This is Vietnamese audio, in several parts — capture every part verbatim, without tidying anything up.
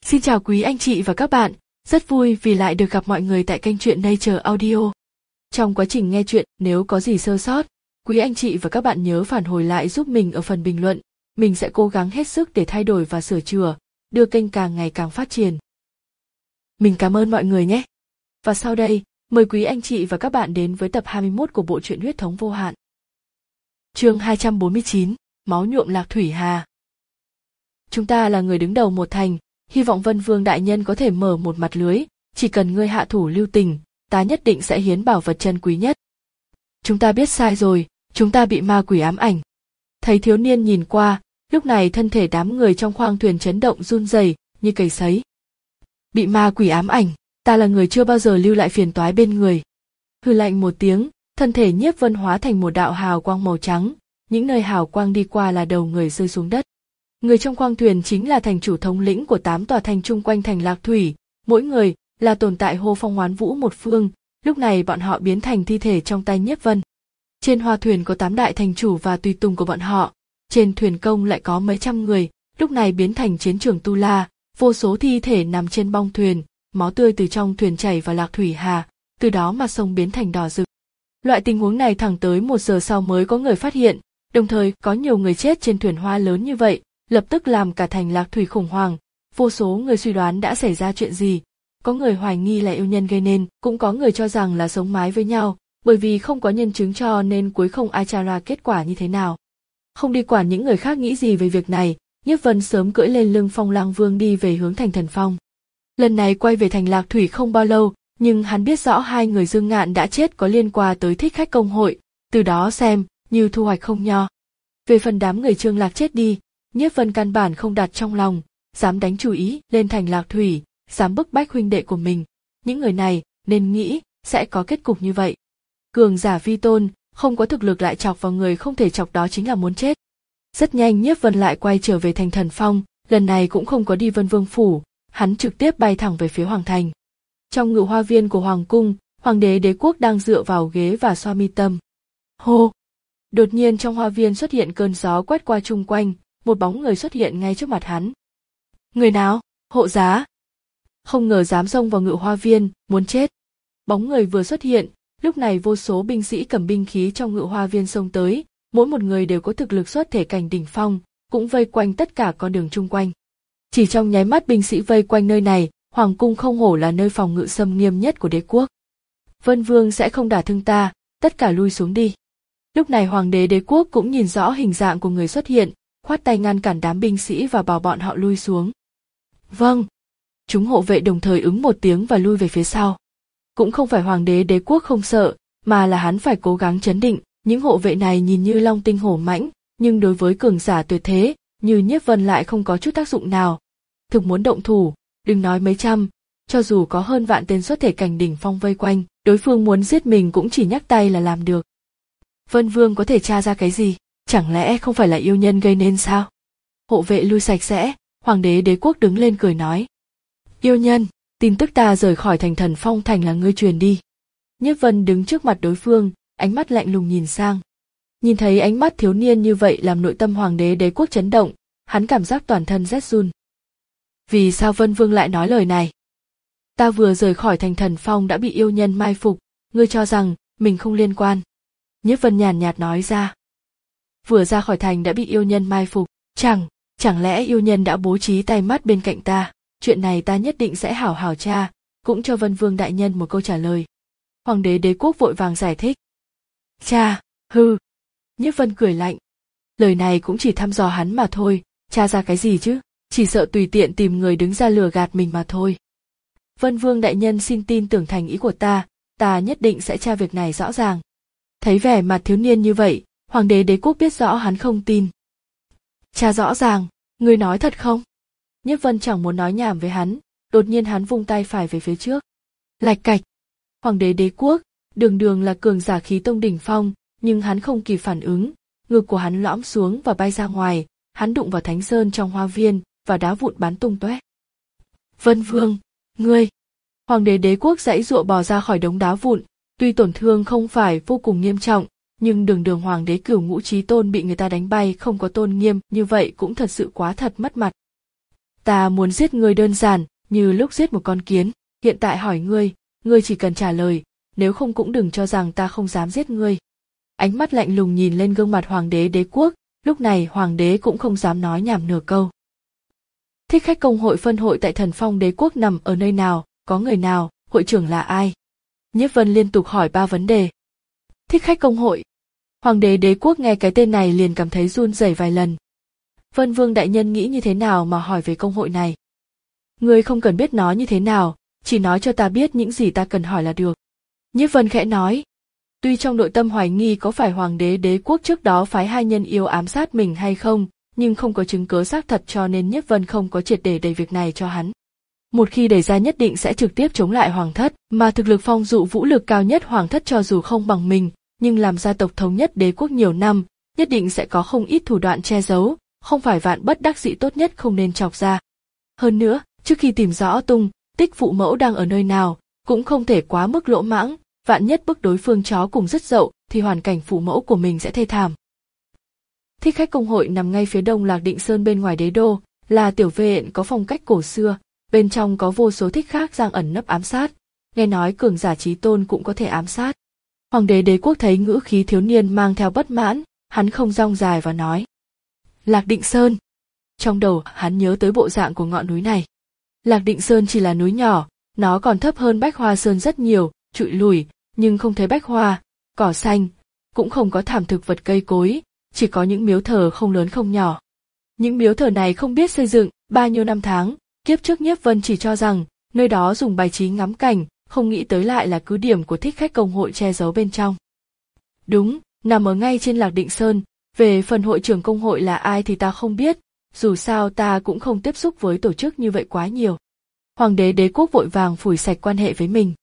Xin chào quý anh chị và các bạn, rất vui vì lại được gặp mọi người tại kênh truyện Nature Audio. Trong quá trình nghe truyện, nếu có gì sơ sót, quý anh chị và các bạn nhớ phản hồi lại giúp mình ở phần bình luận, mình sẽ cố gắng hết sức để thay đổi và sửa chữa, đưa kênh càng ngày càng phát triển. Mình cảm ơn mọi người nhé. Và sau đây, mời quý anh chị và các bạn đến với tập hai mươi mốt của bộ truyện Huyết thống vô hạn. Chương hai trăm bốn mươi chín, Máu nhuộm Lạc Thủy Hà. Chúng ta là người đứng đầu một thành, hy vọng Vân Vương đại nhân có thể mở một mặt lưới, chỉ cần ngươi hạ thủ lưu tình, ta nhất định sẽ hiến bảo vật chân quý nhất. Chúng ta biết sai rồi, chúng ta bị ma quỷ ám ảnh. Thấy thiếu niên nhìn qua, lúc này thân thể đám người trong khoang thuyền chấn động run rẩy như cầy sấy. Bị ma quỷ ám ảnh, ta là người chưa bao giờ lưu lại phiền toái bên người. Hừ lạnh một tiếng, thân thể Nhiếp Vân hóa thành một đạo hào quang màu trắng, những nơi hào quang đi qua là đầu người rơi xuống đất. Người trong khoang thuyền chính là thành chủ thống lĩnh của tám tòa thành chung quanh thành Lạc Thủy, mỗi người là tồn tại hô phong hoán vũ một phương, lúc này bọn họ biến thành thi thể trong tay Nhiếp Vân. Trên hoa thuyền có tám đại thành chủ và tùy tùng của bọn họ, trên thuyền công lại có mấy trăm người, lúc này biến thành chiến trường Tu La, vô số thi thể nằm trên bong thuyền, máu tươi từ trong thuyền chảy vào Lạc Thủy Hà, từ đó mà sông biến thành đỏ rực. Loại tình huống này thẳng tới một giờ sau mới có người phát hiện, đồng thời có nhiều người chết trên thuyền hoa lớn như vậy, lập tức làm cả thành Lạc Thủy khủng hoảng, vô số người suy đoán đã xảy ra chuyện gì, có người hoài nghi là yêu nhân gây nên, cũng có người cho rằng là sống mái với nhau, bởi vì không có nhân chứng cho nên cuối không ai tra ra kết quả như thế nào. Không đi quản những người khác nghĩ gì về việc này, Nhiếp Vân sớm cưỡi lên lưng Phong Lang Vương đi về hướng thành Thần Phong. Lần này quay về thành Lạc Thủy không bao lâu, nhưng hắn biết rõ hai người Dương Ngạn đã chết có liên quan tới thích khách công hội, từ đó xem như thu hoạch không nho. Về phần đám người Trương Lạc chết đi, Nhiếp Vân căn bản không đặt trong lòng, dám đánh chủ ý lên thành Lạc Thủy, dám bức bách huynh đệ của mình, những người này nên nghĩ sẽ có kết cục như vậy. Cường giả vi tôn, không có thực lực lại chọc vào người không thể chọc đó chính là muốn chết. Rất nhanh Nhiếp Vân lại quay trở về thành Thần Phong, lần này cũng không có đi Vân Vương phủ, hắn trực tiếp bay thẳng về phía Hoàng thành. Trong ngự hoa viên của Hoàng cung, Hoàng đế đế quốc đang dựa vào ghế và xoa mi tâm. Hô! Đột nhiên trong hoa viên xuất hiện cơn gió quét qua chung quanh, một bóng người xuất hiện ngay trước mặt hắn. Người nào? Hộ giá! Không ngờ dám xông vào ngự hoa viên, muốn chết. Bóng người vừa xuất hiện, lúc này vô số binh sĩ cầm binh khí trong ngự hoa viên xông tới, mỗi một người đều có thực lực xuất thể cảnh đỉnh phong, cũng vây quanh tất cả con đường chung quanh. Chỉ trong nháy mắt binh sĩ vây quanh nơi này, Hoàng cung không hổ là nơi phòng ngự xâm nghiêm nhất của đế quốc. Vân Vương sẽ không đả thương ta, tất cả lui xuống đi. Lúc này Hoàng đế đế quốc cũng nhìn rõ hình dạng của người xuất hiện, khoát tay ngăn cản đám binh sĩ và bảo bọn họ lui xuống. Vâng. Chúng hộ vệ đồng thời ứng một tiếng và lui về phía sau. Cũng không phải Hoàng đế đế quốc không sợ, mà là hắn phải cố gắng trấn định, những hộ vệ này nhìn như long tinh hổ mãnh, nhưng đối với cường giả tuyệt thế, như Nhiếp Vân lại không có chút tác dụng nào. Thực muốn động thủ, đừng nói mấy trăm, cho dù có hơn vạn tên xuất thể cảnh đỉnh phong vây quanh, đối phương muốn giết mình cũng chỉ nhắc tay là làm được. Vân Vương có thể tra ra cái gì? Chẳng lẽ không phải là yêu nhân gây nên sao? Hộ vệ lui sạch sẽ, Hoàng đế đế quốc đứng lên cười nói. Yêu nhân, tin tức ta rời khỏi thành Thần Phong thành là ngươi truyền đi. Nhiếp Vân đứng trước mặt đối phương, ánh mắt lạnh lùng nhìn sang. Nhìn thấy ánh mắt thiếu niên như vậy làm nội tâm Hoàng đế đế quốc chấn động, hắn cảm giác toàn thân rét run. Vì sao Vân Vương lại nói lời này? Ta vừa rời khỏi thành Thần Phong đã bị yêu nhân mai phục, ngươi cho rằng mình không liên quan. Nhiếp Vân nhàn nhạt nói ra. Vừa ra khỏi thành đã bị yêu nhân mai phục, chẳng, chẳng lẽ yêu nhân đã bố trí tay mắt bên cạnh ta, chuyện này ta nhất định sẽ hảo hảo tra, cũng cho Vân Vương đại nhân một câu trả lời. Hoàng đế đế quốc vội vàng giải thích. Cha, hư. Nhiếp Vân cười lạnh. Lời này cũng chỉ thăm dò hắn mà thôi, tra ra cái gì chứ, chỉ sợ tùy tiện tìm người đứng ra lừa gạt mình mà thôi. Vân Vương đại nhân xin tin tưởng thành ý của ta, ta nhất định sẽ tra việc này rõ ràng. Thấy vẻ mặt thiếu niên như vậy, Hoàng đế đế quốc biết rõ hắn không tin. Tra rõ ràng, ngươi nói thật không? Nhiếp Vân chẳng muốn nói nhảm với hắn, đột nhiên hắn vung tay phải về phía trước. Lạch cạch. Hoàng đế đế quốc, đường đường là cường giả khí tông đỉnh phong, nhưng hắn không kịp phản ứng, ngực của hắn lõm xuống và bay ra ngoài, hắn đụng vào thánh sơn trong hoa viên và đá vụn bắn tung tóe. Vân Vương, ngươi! Hoàng đế đế quốc giãy giụa bò ra khỏi đống đá vụn, tuy tổn thương không phải vô cùng nghiêm trọng, nhưng đường đường hoàng đế cửu ngũ chí tôn bị người ta đánh bay không có tôn nghiêm như vậy cũng thật sự quá thật mất mặt. Ta muốn giết ngươi đơn giản, như lúc giết một con kiến. Hiện tại hỏi ngươi, ngươi chỉ cần trả lời, nếu không cũng đừng cho rằng ta không dám giết ngươi. Ánh mắt lạnh lùng nhìn lên gương mặt hoàng đế đế quốc, lúc này hoàng đế cũng không dám nói nhảm nửa câu. Thích khách công hội phân hội tại Thần Phong đế quốc nằm ở nơi nào, có người nào, hội trưởng là ai? Nhiếp Vân liên tục hỏi ba vấn đề. Thích khách công hội. Hoàng đế đế quốc nghe cái tên này liền cảm thấy run rẩy vài lần. Vân Vương đại nhân nghĩ như thế nào mà hỏi về công hội này? Ngươi không cần biết nó như thế nào, chỉ nói cho ta biết những gì ta cần hỏi là được. Nhiếp Vân khẽ nói. Tuy trong nội tâm hoài nghi có phải hoàng đế đế quốc trước đó phái hai nhân yêu ám sát mình hay không, nhưng không có chứng cứ xác thật cho nên Nhiếp Vân không có triệt để đẩy việc này cho hắn. Một khi đẩy ra nhất định sẽ trực tiếp chống lại hoàng thất, mà thực lực phong dụ vũ lực cao nhất hoàng thất cho dù không bằng mình, nhưng làm gia tộc thống nhất đế quốc nhiều năm, nhất định sẽ có không ít thủ đoạn che giấu, không phải vạn bất đắc dĩ tốt nhất không nên chọc ra. Hơn nữa, trước khi tìm rõ tung tích phụ mẫu đang ở nơi nào, cũng không thể quá mức lỗ mãng, vạn nhất bức đối phương chó cùng rất dậu thì hoàn cảnh phụ mẫu của mình sẽ thê thảm. Thích khách công hội nằm ngay phía đông Lạc Định Sơn bên ngoài đế đô, là tiểu viện có phong cách cổ xưa, bên trong có vô số thích khách đang ẩn nấp ám sát, nghe nói cường giả chí tôn cũng có thể ám sát. Hoàng đế đế quốc thấy ngữ khí thiếu niên mang theo bất mãn, hắn không rong dài và nói. Lạc Định Sơn. Trong đầu hắn nhớ tới bộ dạng của ngọn núi này. Lạc Định Sơn chỉ là núi nhỏ, nó còn thấp hơn Bách Hoa Sơn rất nhiều, trụi lùi, nhưng không thấy bách hoa, cỏ xanh, cũng không có thảm thực vật cây cối, chỉ có những miếu thờ không lớn không nhỏ. Những miếu thờ này không biết xây dựng, bao nhiêu năm tháng, kiếp trước Nhiếp Vân chỉ cho rằng, nơi đó dùng bài trí ngắm cảnh, không nghĩ tới lại là cứ điểm của thích khách công hội che giấu bên trong. Đúng, nằm ở ngay trên Lạc Định Sơn, về phần hội trưởng công hội là ai thì ta không biết, dù sao ta cũng không tiếp xúc với tổ chức như vậy quá nhiều. Hoàng đế đế quốc vội vàng phủi sạch quan hệ với mình.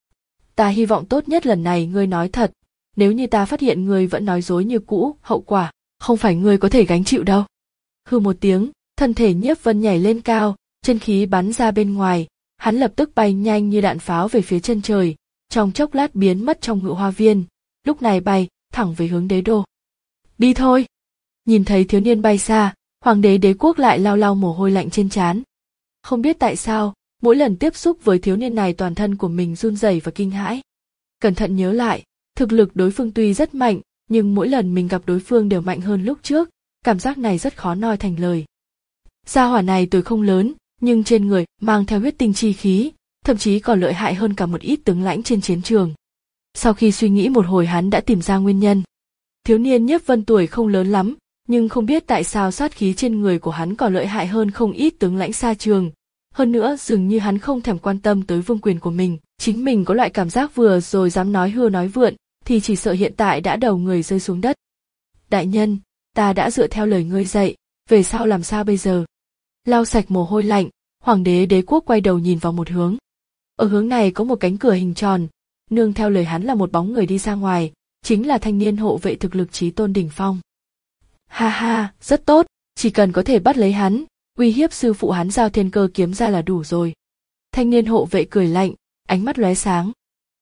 Ta hy vọng tốt nhất lần này ngươi nói thật, nếu như ta phát hiện ngươi vẫn nói dối như cũ, hậu quả, không phải ngươi có thể gánh chịu đâu. Hừ một tiếng, thân thể Nhiếp Vân nhảy lên cao, chân khí bắn ra bên ngoài, hắn lập tức bay nhanh như đạn pháo về phía chân trời, trong chốc lát biến mất trong ngự hoa viên, lúc này bay, thẳng về hướng đế đô. Đi thôi! Nhìn thấy thiếu niên bay xa, hoàng đế đế quốc lại lau lau mồ hôi lạnh trên trán. Không biết tại sao, mỗi lần tiếp xúc với thiếu niên này toàn thân của mình run rẩy và kinh hãi. Cẩn thận nhớ lại, thực lực đối phương tuy rất mạnh, nhưng mỗi lần mình gặp đối phương đều mạnh hơn lúc trước, cảm giác này rất khó nói thành lời. Gia hỏa này tuổi không lớn, nhưng trên người mang theo huyết tinh chi khí, thậm chí còn lợi hại hơn cả một ít tướng lãnh trên chiến trường. Sau khi suy nghĩ một hồi hắn đã tìm ra nguyên nhân. Thiếu niên Nhiếp Vân tuổi không lớn lắm, nhưng không biết tại sao sát khí trên người của hắn còn lợi hại hơn không ít tướng lãnh xa trường. Hơn nữa dường như hắn không thèm quan tâm tới vương quyền của mình, chính mình có loại cảm giác vừa rồi dám nói hưu nói vượn, thì chỉ sợ hiện tại đã đầu người rơi xuống đất. Đại nhân, ta đã dựa theo lời ngươi dạy, về sau làm sao bây giờ? Lau sạch mồ hôi lạnh, hoàng đế đế quốc quay đầu nhìn vào một hướng. Ở hướng này có một cánh cửa hình tròn, nương theo lời hắn là một bóng người đi ra ngoài, chính là thanh niên hộ vệ thực lực chí tôn đỉnh phong. Ha ha, rất tốt, chỉ cần có thể bắt lấy hắn, uy hiếp sư phụ hắn giao thiên cơ kiếm ra là đủ rồi. Thanh niên hộ vệ cười lạnh, ánh mắt lóe sáng.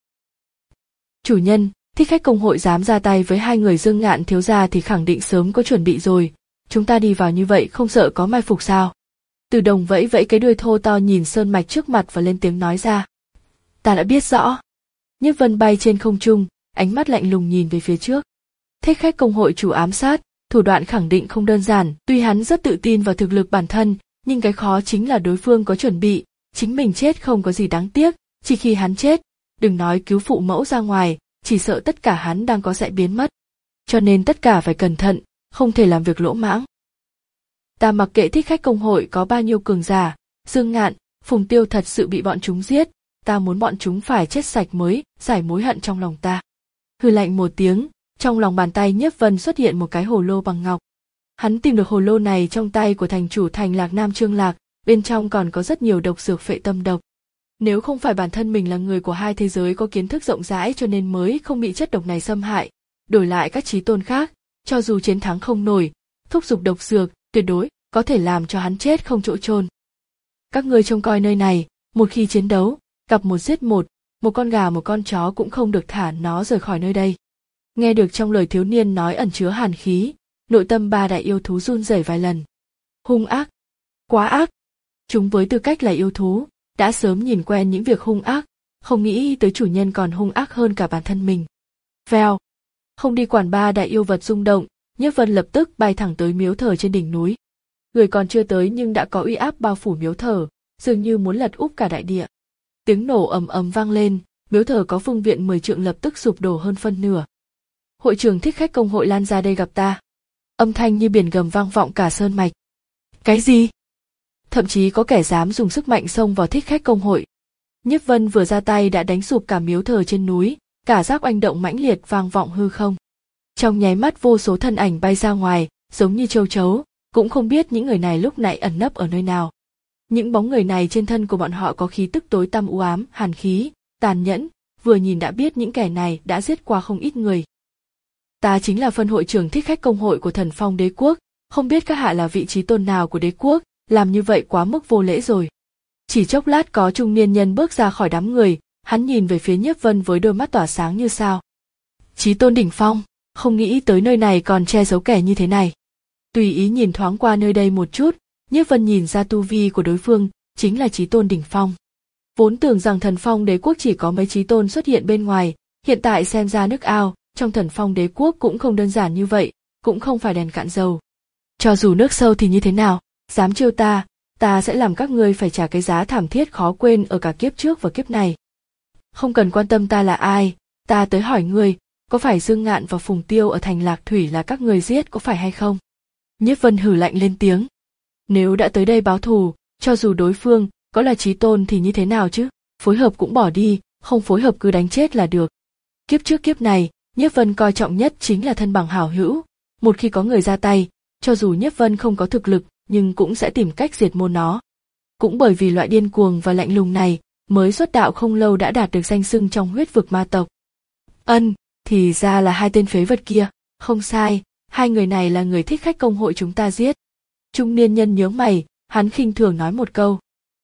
Chủ nhân, thích khách công hội dám ra tay với hai người Dương Ngạn thiếu gia thì khẳng định sớm có chuẩn bị rồi, chúng ta đi vào như vậy không sợ có mai phục sao? Từ Đồng vẫy vẫy cái đuôi thô to nhìn sơn mạch trước mặt và lên tiếng nói ra. Ta đã biết rõ. Nhiếp Vân bay trên không trung, ánh mắt lạnh lùng nhìn về phía trước. Thích khách công hội chủ ám sát, thủ đoạn khẳng định không đơn giản, tuy hắn rất tự tin vào thực lực bản thân, nhưng cái khó chính là đối phương có chuẩn bị, chính mình chết không có gì đáng tiếc, chỉ khi hắn chết, đừng nói cứu phụ mẫu ra ngoài, chỉ sợ tất cả hắn đang có sẽ biến mất. Cho nên tất cả phải cẩn thận, không thể làm việc lỗ mãng. Ta mặc kệ thích khách công hội có bao nhiêu cường giả, Dương Ngạn, Phùng Tiêu thật sự bị bọn chúng giết, ta muốn bọn chúng phải chết sạch mới giải mối hận trong lòng ta. Hừ lạnh một tiếng, trong lòng bàn tay Nhiếp Vân xuất hiện một cái hồ lô bằng ngọc. Hắn tìm được hồ lô này trong tay của thành chủ thành Lạc Nam Trương Lạc, bên trong còn có rất nhiều độc dược phệ tâm độc. Nếu không phải bản thân mình là người của hai thế giới có kiến thức rộng rãi cho nên mới không bị chất độc này xâm hại, đổi lại các chí tôn khác, cho dù chiến thắng không nổi, thúc giục độc dược, tuyệt đối có thể làm cho hắn chết không chỗ chôn. Các ngươi trông coi nơi này, một khi chiến đấu, gặp một giết một, một con gà một con chó cũng không được thả nó rời khỏi nơi đây. Nghe được trong lời thiếu niên nói ẩn chứa hàn khí, nội tâm ba đại yêu thú run rẩy vài lần. Hung ác, quá ác. Chúng với tư cách là yêu thú, đã sớm nhìn quen những việc hung ác, không nghĩ tới chủ nhân còn hung ác hơn cả bản thân mình. Vèo, không đi quản ba đại yêu vật rung động, Nhiếp Vân lập tức bay thẳng tới miếu thờ trên đỉnh núi. Người còn chưa tới nhưng đã có uy áp bao phủ miếu thờ, dường như muốn lật úp cả đại địa. Tiếng nổ ầm ầm vang lên, miếu thờ có phương viện mười trượng lập tức sụp đổ hơn phân nửa. Hội trưởng Thích Khách Công hội lan ra đây gặp ta. Âm thanh như biển gầm vang vọng cả sơn mạch. Cái gì? Thậm chí có kẻ dám dùng sức mạnh xông vào Thích Khách Công hội. Nhiếp Vân vừa ra tay đã đánh sụp cả miếu thờ trên núi, cả giác oanh động mãnh liệt vang vọng hư không. Trong nháy mắt vô số thân ảnh bay ra ngoài, giống như châu chấu, cũng không biết những người này lúc nãy ẩn nấp ở nơi nào. Những bóng người này trên thân của bọn họ có khí tức tối tăm u ám, hàn khí, tàn nhẫn, vừa nhìn đã biết những kẻ này đã giết qua không ít người. Ta chính là phân hội trưởng Thích Khách Công hội của Thần Phong Đế quốc, không biết các hạ là vị trí tôn nào của đế quốc, làm như vậy quá mức vô lễ rồi. Chỉ chốc lát có trung niên nhân bước ra khỏi đám người, hắn nhìn về phía Nhiếp Vân với đôi mắt tỏa sáng như sao. Chí tôn đỉnh phong, không nghĩ tới nơi này còn che giấu kẻ như thế này. Tùy ý nhìn thoáng qua nơi đây một chút, Nhiếp Vân nhìn ra tu vi của đối phương, chính là chí tôn đỉnh phong. Vốn tưởng rằng Thần Phong Đế quốc chỉ có mấy chí tôn xuất hiện bên ngoài, hiện tại xem ra nước ao, trong Thần Phong Đế quốc cũng không đơn giản như vậy, cũng không phải đèn cạn dầu. Cho dù nước sâu thì như thế nào, dám trêu ta, ta sẽ làm các ngươi phải trả cái giá thảm thiết khó quên ở cả kiếp trước và kiếp này. Không cần quan tâm ta là ai, ta tới hỏi ngươi, có phải Dương Ngạn và Phùng Tiêu ở thành Lạc Thủy là các ngươi giết có phải hay không? Nhiếp Vân hử lạnh lên tiếng. Nếu đã tới đây báo thù, cho dù đối phương có là chí tôn thì như thế nào chứ? Phối hợp cũng bỏ đi, không phối hợp cứ đánh chết là được. Kiếp trước kiếp này, Nhiếp Vân coi trọng nhất chính là thân bằng hảo hữu. Một khi có người ra tay, cho dù Nhiếp Vân không có thực lực, nhưng cũng sẽ tìm cách diệt môn nó. Cũng bởi vì loại điên cuồng và lạnh lùng này, mới xuất đạo không lâu đã đạt được danh xưng trong huyết vực ma tộc. Ân, thì ra là hai tên phế vật kia, không sai, hai người này là người Thích Khách Công hội chúng ta giết. Trung niên nhân nhướng mày, hắn khinh thường nói một câu.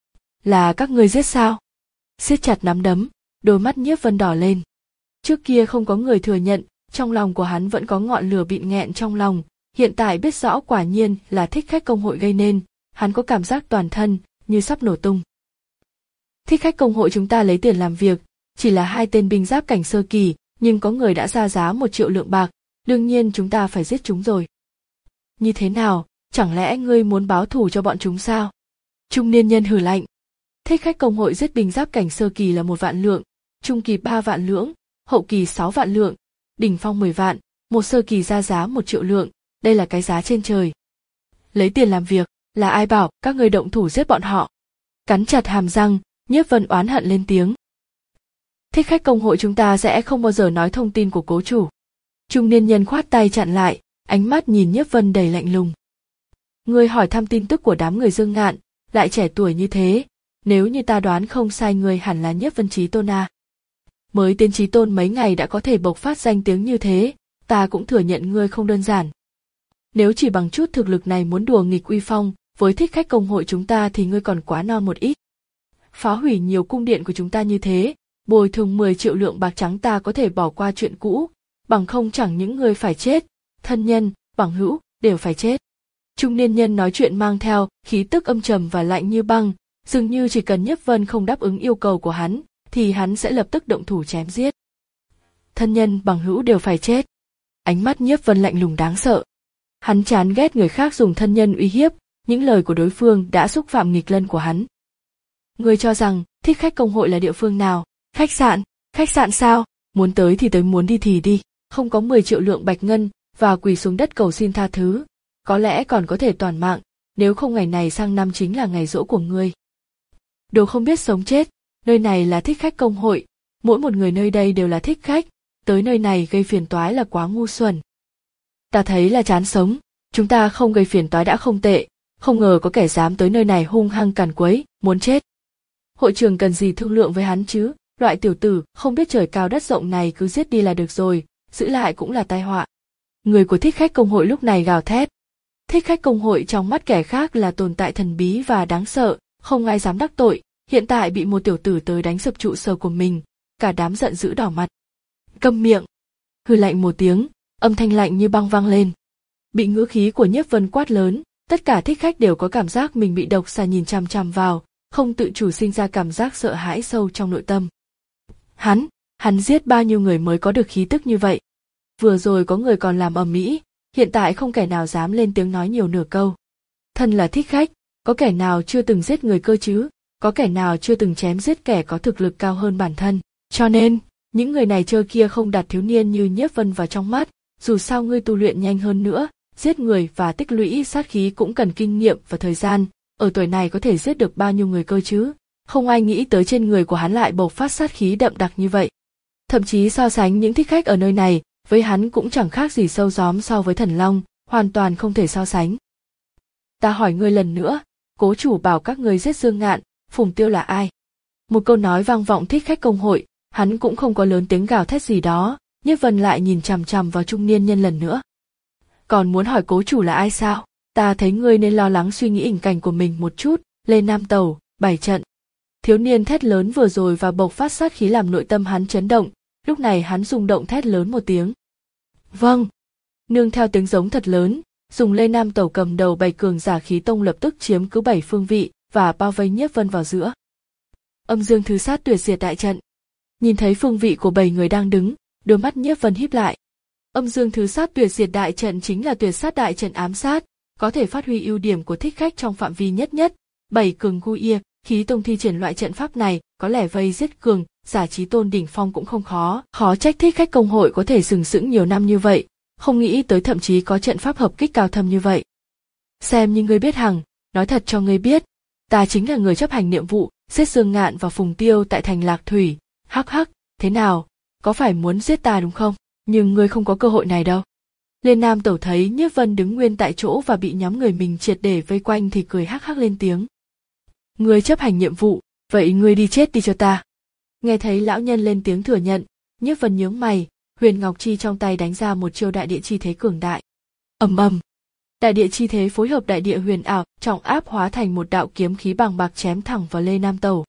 Là các ngươi giết sao? Siết chặt nắm đấm, đôi mắt Nhiếp Vân đỏ lên. Trước kia không có người thừa nhận, trong lòng của hắn vẫn có ngọn lửa bịn nghẹn trong lòng, hiện tại biết rõ quả nhiên là Thích Khách Công hội gây nên, hắn có cảm giác toàn thân như sắp nổ tung. Thích Khách Công hội chúng ta lấy tiền làm việc, chỉ là hai tên binh giáp cảnh sơ kỳ, nhưng có người đã ra giá một triệu lượng bạc, đương nhiên chúng ta phải giết chúng rồi. Như thế nào, chẳng lẽ ngươi muốn báo thù cho bọn chúng sao? Trung niên nhân hừ lạnh. Thích Khách Công hội giết binh giáp cảnh sơ kỳ là một vạn lượng, trung kỳ ba vạn lượng, hậu kỳ sáu vạn lượng, đỉnh phong mười vạn, một sơ kỳ ra giá một triệu lượng, đây là cái giá trên trời. Lấy tiền làm việc, là ai bảo các ngươi động thủ giết bọn họ? Cắn chặt hàm răng, Nhiếp Vân oán hận lên tiếng. Thích Khách Công hội chúng ta sẽ không bao giờ nói thông tin của cố chủ. Trung niên nhân khoát tay chặn lại, ánh mắt nhìn Nhiếp Vân đầy lạnh lùng. Ngươi hỏi thăm tin tức của đám người Dương Ngạn, lại trẻ tuổi như thế, nếu như ta đoán không sai ngươi hẳn là Nhiếp Vân Chí Tôn à. Mới tên Chí Tôn mấy ngày đã có thể bộc phát danh tiếng như thế, ta cũng thừa nhận ngươi không đơn giản. Nếu chỉ bằng chút thực lực này muốn đùa nghịch uy phong với Thích Khách Công hội chúng ta thì ngươi còn quá non một ít. Phá hủy nhiều cung điện của chúng ta như thế, bồi thường mười triệu lượng bạc trắng ta có thể bỏ qua chuyện cũ, bằng không chẳng những ngươi phải chết, thân nhân, bằng hữu đều phải chết. Trung niên nhân nói chuyện mang theo khí tức âm trầm và lạnh như băng, dường như chỉ cần Nhiếp Vân không đáp ứng yêu cầu của hắn, thì hắn sẽ lập tức động thủ chém giết. Thân nhân, bằng hữu đều phải chết. Ánh mắt Nhiếp Vân lạnh lùng đáng sợ. Hắn chán ghét người khác dùng thân nhân uy hiếp, những lời của đối phương đã xúc phạm nghịch lân của hắn. Ngươi cho rằng Thích Khách Công hội là địa phương nào? Khách sạn? Khách sạn sao? Muốn tới thì tới, muốn đi thì đi, không có mười triệu lượng bạch ngân và quỳ xuống đất cầu xin tha thứ, có lẽ còn có thể toàn mạng, nếu không ngày này sang năm chính là ngày giỗ của ngươi. Đồ không biết sống chết, nơi này là Thích Khách Công hội, mỗi một người nơi đây đều là thích khách, tới nơi này gây phiền toái là quá ngu xuẩn. Ta thấy là chán sống, chúng ta không gây phiền toái đã không tệ, không ngờ có kẻ dám tới nơi này hung hăng càn quấy, muốn chết. Hội trưởng cần gì thương lượng với hắn chứ, loại tiểu tử không biết trời cao đất rộng này cứ giết đi là được rồi, giữ lại cũng là tai họa. Người của Thích Khách Công hội lúc này gào thét. Thích Khách Công hội trong mắt kẻ khác là tồn tại thần bí và đáng sợ, không ai dám đắc tội, hiện tại bị một tiểu tử tới đánh sập trụ sở của mình, cả đám giận dữ đỏ mặt. Câm miệng! Hừ lạnh một tiếng, âm thanh lạnh như băng vang lên. Bị ngữ khí của Nhiếp Vân quát lớn, Tất cả thích khách đều có cảm giác mình bị độc xà nhìn chằm chằm vào, không tự chủ sinh ra cảm giác sợ hãi sâu trong nội tâm. Hắn, hắn giết bao nhiêu người mới có được khí tức như vậy? Vừa rồi có người còn làm ầm ĩ, hiện tại không kẻ nào dám lên tiếng nói nhiều nửa câu. Thân là thích khách, có kẻ nào chưa từng giết người cơ chứ? Có kẻ nào chưa từng chém giết kẻ có thực lực cao hơn bản thân? Cho nên, những người này chơi kia không đặt thiếu niên như Nhiếp Vân vào trong mắt, dù sao ngươi tu luyện nhanh hơn nữa, giết người và tích lũy sát khí cũng cần kinh nghiệm và thời gian, ở tuổi này có thể giết được bao nhiêu người cơ chứ? Không ai nghĩ tới trên người của hắn lại bộc phát sát khí đậm đặc như vậy. Thậm chí so sánh những thích khách ở nơi này, với hắn cũng chẳng khác gì sâu gióm so với thần long, hoàn toàn không thể so sánh. Ta hỏi ngươi lần nữa, cố chủ bảo các ngươi giết Dương Ngạn, Phùng Tiêu là ai? Một câu nói vang vọng thích khách công hội, hắn cũng không có lớn tiếng gào thét gì đó, Nhiếp Vân lại nhìn chằm chằm vào trung niên nhân lần nữa. Còn muốn hỏi cố chủ là ai sao? Ta thấy ngươi nên lo lắng suy nghĩ ỉnh cảnh của mình một chút, lên Nam Tàu, bảy trận. Thiếu niên thét lớn vừa rồi và bộc phát sát khí làm nội tâm hắn chấn động, lúc này hắn rung động thét lớn một tiếng. Vâng. Nương theo tiếng giống thật lớn, dùng Lê Nam Tẩu cầm đầu bảy cường giả khí tông lập tức chiếm cứ bảy phương vị và bao vây Nhiếp Vân vào giữa. Âm Dương Thứ Sát Tuyệt Diệt đại trận. Nhìn thấy phương vị của bảy người đang đứng, đôi mắt Nhiếp Vân híp lại. Âm Dương Thứ Sát Tuyệt Diệt đại trận chính là tuyệt sát đại trận ám sát, có thể phát huy ưu điểm của thích khách trong phạm vi nhất nhất. Bảy cường gu ia, khí tông thi triển loại trận pháp này, có lẽ vây giết cường giả chí tôn đỉnh phong cũng không khó. Khó trách thích khách công hội có thể sừng sững nhiều năm như vậy, không nghĩ tới thậm chí có trận pháp hợp kích cao thâm như vậy. Xem như ngươi biết hằng, nói thật cho ngươi biết, ta chính là người chấp hành nhiệm vụ giết Dương Ngạn và Phùng Tiêu tại thành Lạc Thủy. Hắc hắc, thế nào, có phải muốn giết ta đúng không? Nhưng ngươi không có cơ hội này đâu. Liên Nam Tẩu thấy Nhiếp Vân đứng nguyên tại chỗ và bị nhóm người mình triệt để vây quanh thì cười hắc hắc lên tiếng. Ngươi chấp hành nhiệm vụ, vậy ngươi đi chết đi cho ta. Nghe thấy lão nhân lên tiếng thừa nhận, Nhiếp Vân nhướng mày, Huyền Ngọc Chi trong tay đánh ra một chiêu đại địa chi thế cường đại. Ầm ầm. Đại địa chi thế phối hợp đại địa huyền ảo, trọng áp hóa thành một đạo kiếm khí bàng bạc chém thẳng vào Lê Nam Tẩu.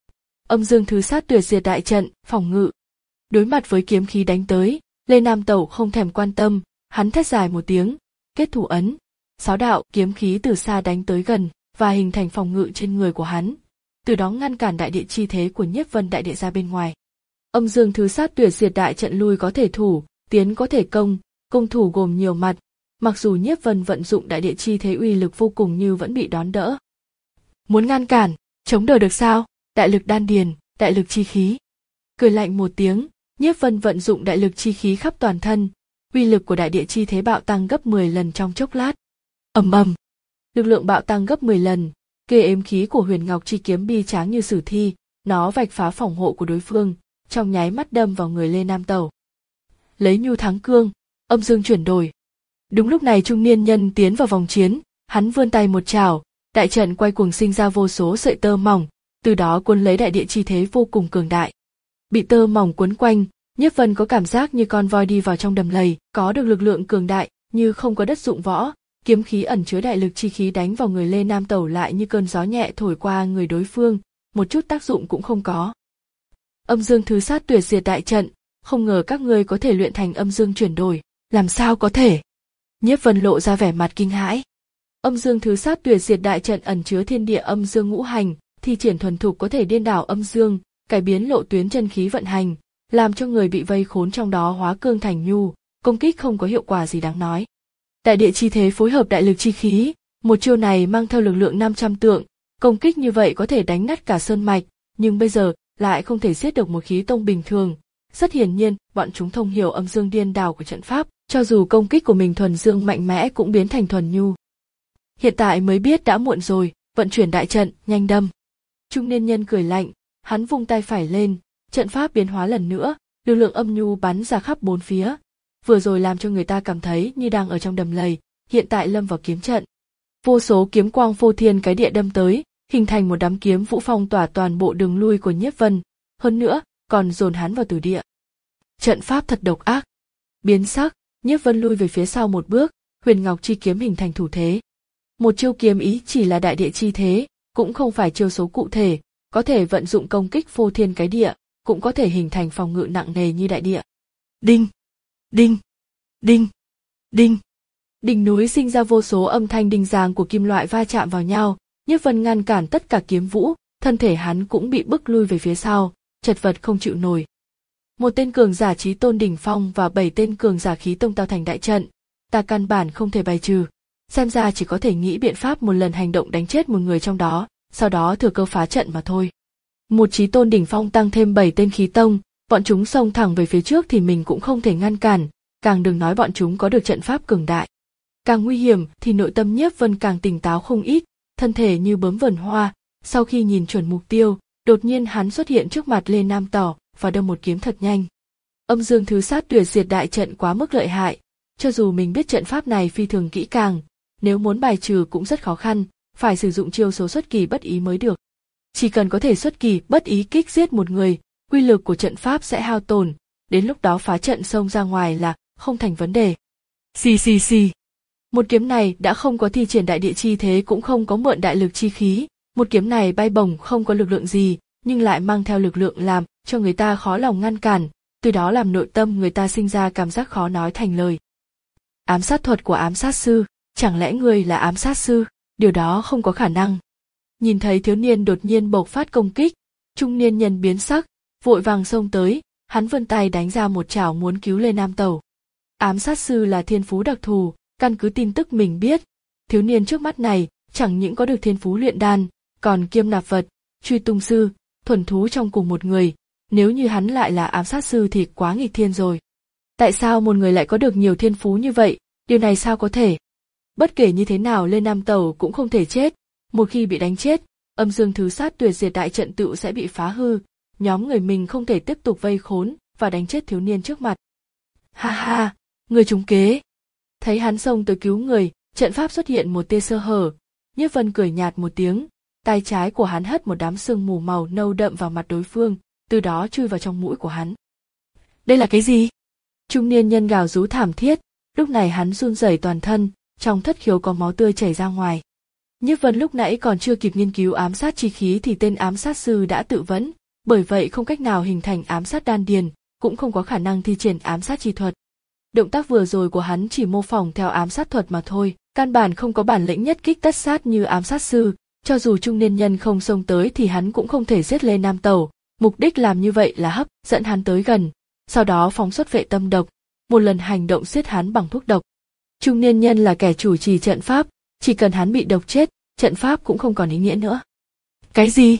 Âm Dương Thứ Sát Tuyệt Diệt đại trận, phòng ngự. Đối mặt với kiếm khí đánh tới, Lê Nam Tẩu không thèm quan tâm, hắn thét dài một tiếng, kết thủ ấn, sáu đạo kiếm khí từ xa đánh tới gần và hình thành phòng ngự trên người của hắn, từ đó ngăn cản đại địa chi thế của Nhiếp Vân đại địa ra bên ngoài. Âm Dương Thứ Sát Tuyệt Diệt đại trận lui có thể thủ, tiến có thể công, công thủ gồm nhiều mặt, mặc dù Nhiếp Vân vận dụng đại địa chi thế uy lực vô cùng nhưng vẫn bị đón đỡ. Muốn ngăn cản, chống đỡ được sao? Đại lực đan điền, đại lực chi khí. Cười lạnh một tiếng, Nhiếp Vân vận dụng đại lực chi khí khắp toàn thân, uy lực của đại địa chi thế bạo tăng gấp mười lần trong chốc lát. Ầm ầm. Lực lượng bạo tăng gấp mười lần, kia ếm khí của Huyền Ngọc chi kiếm bi tráng như sử thi, nó vạch phá phòng hộ của đối phương, trong nháy mắt đâm vào người Lê Nam Tẩu. Lấy nhu thắng cương, âm dương chuyển đổi. Đúng lúc này trung niên nhân tiến vào vòng chiến, hắn vươn tay một chảo, đại trận quay cuồng sinh ra vô số sợi tơ mỏng, từ đó cuốn lấy đại địa chi thế vô cùng cường đại. Bị tơ mỏng cuốn quanh, Nhiếp Vân có cảm giác như con voi đi vào trong đầm lầy, có được lực lượng cường đại, như không có đất dụng võ, kiếm khí ẩn chứa đại lực chi khí đánh vào người Lê Nam Tẩu lại như cơn gió nhẹ thổi qua người đối phương, một chút tác dụng cũng không có. Âm Dương Thứ Sát Tuyệt Diệt đại trận, không ngờ các ngươi có thể luyện thành âm dương chuyển đổi, làm sao có thể? Nhiếp Vân lộ ra vẻ mặt kinh hãi. Âm Dương Thứ Sát Tuyệt Diệt đại trận ẩn chứa thiên địa âm dương ngũ hành, thi triển thuần thục có thể điên đảo âm dương, cải biến lộ tuyến chân khí vận hành, làm cho người bị vây khốn trong đó hóa cương thành nhu, công kích không có hiệu quả gì đáng nói. Đại địa chi thế phối hợp đại lực chi khí, một chiêu này mang theo lực lượng năm trăm tượng, công kích như vậy có thể đánh nát cả sơn mạch, nhưng bây giờ lại không thể giết được một khí tông bình thường. Rất hiển nhiên, bọn chúng thông hiểu âm dương điên đảo của trận pháp, cho dù công kích của mình thuần dương mạnh mẽ cũng biến thành thuần nhu. Hiện tại mới biết đã muộn rồi, vận chuyển đại trận, nhanh đâm. Trung niên nhân cười lạnh, hắn vung tay phải lên, trận pháp biến hóa lần nữa, lực lượng âm nhu bắn ra khắp bốn phía. Vừa rồi làm cho người ta cảm thấy như đang ở trong đầm lầy, hiện tại lâm vào kiếm trận. Vô số kiếm quang phô thiên cái địa đâm tới, hình thành một đám kiếm vũ phong tỏa toàn bộ đường lui của Nhiếp Vân, hơn nữa còn dồn hắn vào tử địa. Trận pháp thật độc ác. Biến sắc, Nhiếp Vân lui về phía sau một bước, Huyền Ngọc chi kiếm hình thành thủ thế. Một chiêu kiếm ý chỉ là đại địa chi thế, cũng không phải chiêu số cụ thể, có thể vận dụng công kích phô thiên cái địa, cũng có thể hình thành phòng ngự nặng nề như đại địa. Đinh, đinh, đinh, đinh. Đỉnh núi sinh ra vô số âm thanh đinh giang của kim loại va chạm vào nhau, Nhiếp Vân ngăn cản tất cả kiếm vũ, thân thể hắn cũng bị bức lui về phía sau, chật vật không chịu nổi. Một tên cường giả chí tôn đỉnh phong và bảy tên cường giả khí tông tạo thành đại trận, ta căn bản không thể bài trừ, xem ra chỉ có thể nghĩ biện pháp một lần hành động đánh chết một người trong đó, sau đó thừa cơ phá trận mà thôi. Một chí tôn đỉnh phong tăng thêm bảy tên khí tông, bọn chúng xông thẳng về phía trước thì mình cũng không thể ngăn cản, càng đừng nói bọn chúng có được trận pháp cường đại. Càng nguy hiểm thì nội tâm Nhiếp Vân càng tỉnh táo không ít, thân thể như bướm vườn hoa, sau khi nhìn chuẩn mục tiêu, đột nhiên hắn xuất hiện trước mặt Lê Nam Tỏ và đâm một kiếm thật nhanh. Âm dương thứ sát tuyệt diệt đại trận quá mức lợi hại, cho dù mình biết trận pháp này phi thường kỹ càng, nếu muốn bài trừ cũng rất khó khăn, phải sử dụng chiêu số xuất kỳ bất ý mới được. Chỉ cần có thể xuất kỳ bất ý kích giết một người, uy lực của trận pháp sẽ hao tổn, đến lúc đó phá trận xông ra ngoài là không thành vấn đề. Xì xì xì. Một kiếm này đã không có thi triển đại địa chi thế cũng không có mượn đại lực chi khí, một kiếm này bay bổng không có lực lượng gì, nhưng lại mang theo lực lượng làm cho người ta khó lòng ngăn cản, từ đó làm nội tâm người ta sinh ra cảm giác khó nói thành lời. Ám sát thuật của ám sát sư, chẳng lẽ ngươi là ám sát sư? Điều đó không có khả năng. Nhìn thấy thiếu niên đột nhiên bộc phát công kích, trung niên nhân biến sắc, vội vàng xông tới, hắn vươn tay đánh ra một chảo muốn cứu Lê Nam Tẩu. Ám sát sư là thiên phú đặc thù, căn cứ tin tức mình biết, thiếu niên trước mắt này chẳng những có được thiên phú luyện đan, còn kiêm nạp vật, truy tung sư, thuần thú trong cùng một người, nếu như hắn lại là ám sát sư thì quá nghịch thiên rồi. Tại sao một người lại có được nhiều thiên phú như vậy, điều này sao có thể? Bất kể như thế nào Lê Nam Tẩu cũng không thể chết, một khi bị đánh chết, âm dương thứ sát tuyệt diệt đại trận tựu sẽ bị phá hư, nhóm người mình không thể tiếp tục vây khốn và đánh chết thiếu niên trước mặt. Ha ha, người trúng kế. Thấy hắn xông tới cứu người, trận pháp xuất hiện một tia sơ hở, Nhiếp Vân cười nhạt một tiếng, tay trái của hắn hất một đám sương mù màu nâu đậm vào mặt đối phương, từ đó chui vào trong mũi của hắn. Đây là cái gì? Trung niên nhân gào rú thảm thiết, lúc này hắn run rẩy toàn thân, trong thất khiếu có máu tươi chảy ra ngoài. Nhiếp Vân lúc nãy còn chưa kịp nghiên cứu ám sát chi khí thì tên ám sát sư đã tự vẫn, bởi vậy không cách nào hình thành ám sát đan điền, cũng không có khả năng thi triển ám sát chi thuật. Động tác vừa rồi của hắn chỉ mô phỏng theo ám sát thuật mà thôi, căn bản không có bản lĩnh nhất kích tất sát như ám sát sư, cho dù trung niên nhân không xông tới thì hắn cũng không thể giết Lê Nam Tẩu, mục đích làm như vậy là hấp dẫn hắn tới gần, sau đó phóng xuất vệ tâm độc, một lần hành động giết hắn bằng thuốc độc. Trung niên nhân là kẻ chủ trì trận pháp, chỉ cần hắn bị độc chết, trận pháp cũng không còn ý nghĩa nữa. Cái gì?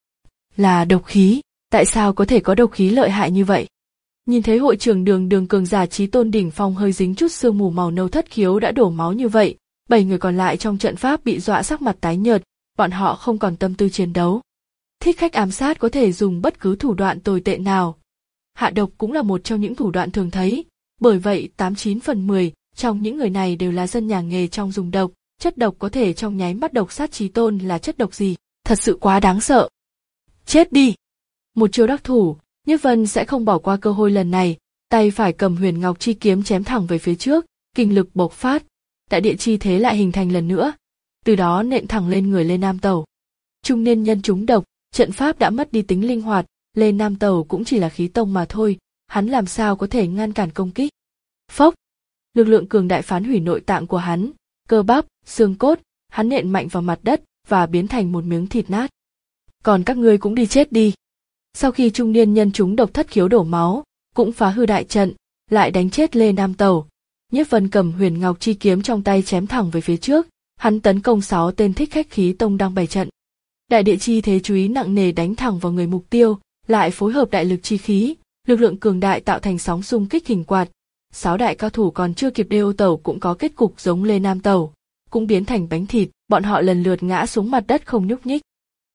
Là độc khí, tại sao có thể có độc khí lợi hại như vậy? Nhìn thấy hội trưởng đường đường cường giả chí tôn đỉnh phong hơi dính chút sương mù màu nâu thất khiếu đã đổ máu như vậy, bảy người còn lại trong trận pháp bị dọa sắc mặt tái nhợt, bọn họ không còn tâm tư chiến đấu. Thích khách ám sát có thể dùng bất cứ thủ đoạn tồi tệ nào. Hạ độc cũng là một trong những thủ đoạn thường thấy, bởi vậy tám chín phần mười trong những người này đều là dân nhà nghề trong dùng độc, chất độc có thể trong nháy mắt độc sát chí tôn là chất độc gì, thật sự quá đáng sợ. Chết đi! Một chiêu đắc thủ, Nhiếp Vân sẽ không bỏ qua cơ hội lần này, tay phải cầm Huyền Ngọc chi kiếm chém thẳng về phía trước, kinh lực bộc phát, đại địa chi thế lại hình thành lần nữa, từ đó nện thẳng lên người Lê Nam Tẩu. Trung niên nhân trúng độc, trận pháp đã mất đi tính linh hoạt, Lê Nam Tẩu cũng chỉ là khí tông mà thôi, hắn làm sao có thể ngăn cản công kích. Phốc! Lực lượng cường đại phán hủy nội tạng của hắn, cơ bắp, xương cốt, hắn nện mạnh vào mặt đất và biến thành một miếng thịt nát. Còn các ngươi cũng đi chết đi. Sau khi trung niên nhân trúng độc thất khiếu đổ máu, cũng phá hư đại trận, lại đánh chết Lê Nam Tẩu. Nhiếp Vân cầm Huyền Ngọc chi kiếm trong tay chém thẳng về phía trước, hắn tấn công sáu tên thích khách khí tông đang bày trận. Đại địa chi thế chú ý nặng nề đánh thẳng vào người mục tiêu, lại phối hợp đại lực chi khí, lực lượng cường đại tạo thành sóng xung kích hình quạt. Sáu đại cao thủ còn chưa kịp đeo tẩu cũng có kết cục giống Lê Nam Tẩu, cũng biến thành bánh thịt, bọn họ lần lượt ngã xuống mặt đất không nhúc nhích.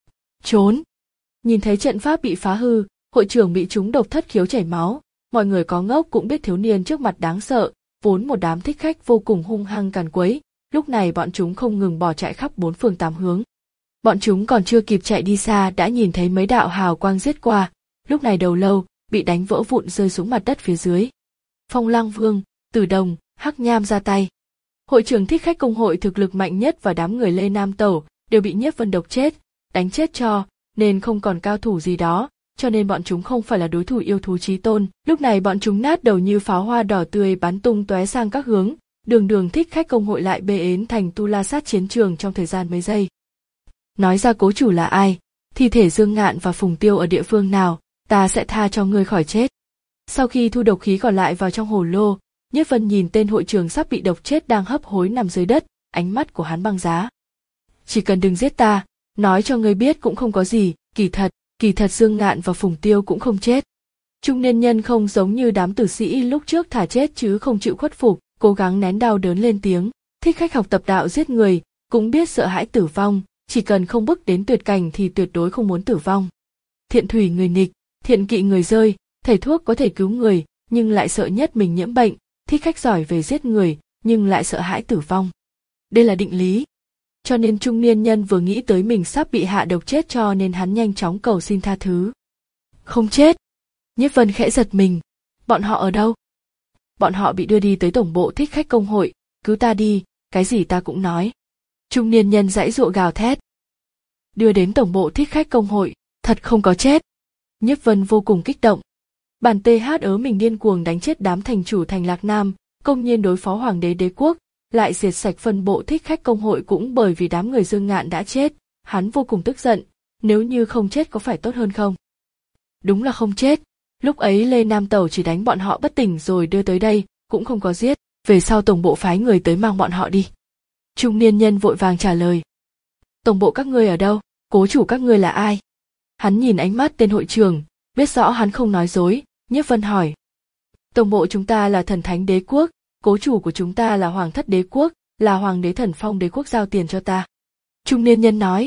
Trốn! Nhìn thấy trận pháp bị phá hư, hội trưởng bị trúng độc thất khiếu chảy máu, mọi người có ngốc cũng biết thiếu niên trước mặt đáng sợ, vốn một đám thích khách vô cùng hung hăng càn quấy, lúc này bọn chúng không ngừng bỏ chạy khắp bốn phương tám hướng. Bọn chúng còn chưa kịp chạy đi xa đã nhìn thấy mấy đạo hào quang giết qua, lúc này đầu lâu bị đánh vỡ vụn rơi xuống mặt đất phía dưới. Phong Lang Vương, Tử Đồng, Hắc Nham ra tay. Hội trưởng thích khách công hội thực lực mạnh nhất và đám người Lê Nam Tẩu đều bị Nhiếp Vân độc chết, đánh chết cho, nên không còn cao thủ gì đó, cho nên bọn chúng không phải là đối thủ yêu thú chí tôn. Lúc này bọn chúng nát đầu như pháo hoa đỏ tươi bắn tung tóe sang các hướng, Đường đường thích khách công hội lại bê ến thành tu la sát chiến trường trong thời gian mấy giây. Nói ra cố chủ là ai, thi thể Dương Ngạn và Phùng Tiêu ở địa phương nào, ta sẽ tha cho ngươi khỏi chết. Sau khi thu độc khí còn lại vào trong hồ lô, Nhiếp Vân nhìn tên hội trưởng sắp bị độc chết đang hấp hối nằm dưới đất, ánh mắt của hắn băng giá. Chỉ cần đừng giết ta, nói cho ngươi biết cũng không có gì, kỳ thật, kỳ thật Dương Ngạn và Phùng Tiêu cũng không chết. Trung niên nhân không giống như đám tử sĩ lúc trước thả chết chứ không chịu khuất phục, cố gắng nén đau đớn lên tiếng, thích khách học tập đạo giết người, cũng biết sợ hãi tử vong, chỉ cần không bước đến tuyệt cảnh thì tuyệt đối không muốn tử vong. Thiện thủy người nghịch, thiện kỵ người rơi, thầy thuốc có thể cứu người, nhưng lại sợ nhất mình nhiễm bệnh, thích khách giỏi về giết người, nhưng lại sợ hãi tử vong. Đây là định lý. Cho nên trung niên nhân vừa nghĩ tới mình sắp bị hạ độc chết cho nên hắn nhanh chóng cầu xin tha thứ. Không chết. Nhiếp Vân khẽ giật mình. Bọn họ ở đâu? Bọn họ bị đưa đi tới tổng bộ thích khách công hội, cứu ta đi, cái gì ta cũng nói. Trung niên nhân giãy giụa gào thét. Đưa đến tổng bộ thích khách công hội, thật không có chết. Nhiếp Vân vô cùng kích động. Bản tê hát ớ mình điên cuồng đánh chết đám thành chủ thành Lạc Nam, công nhiên đối phó hoàng đế đế quốc, lại diệt sạch phân bộ thích khách công hội cũng bởi vì đám người Dương Ngạn đã chết, hắn vô cùng tức giận, nếu như không chết có phải tốt hơn không? Đúng là không chết, lúc ấy Lê Nam Tẩu chỉ đánh bọn họ bất tỉnh rồi đưa tới đây, cũng không có giết, về sau tổng bộ phái người tới mang bọn họ đi. Trung niên nhân vội vàng trả lời. Tổng bộ các ngươi ở đâu? Cố chủ các ngươi là ai? Hắn nhìn ánh mắt tên hội trưởng, biết rõ hắn không nói dối, Nhiếp Vân hỏi. Tổng bộ chúng ta là Thần Thánh Đế Quốc, cố chủ của chúng ta là Hoàng Thất Đế Quốc, là Hoàng đế Thần Phong Đế Quốc giao tiền cho ta. Trung niên nhân nói.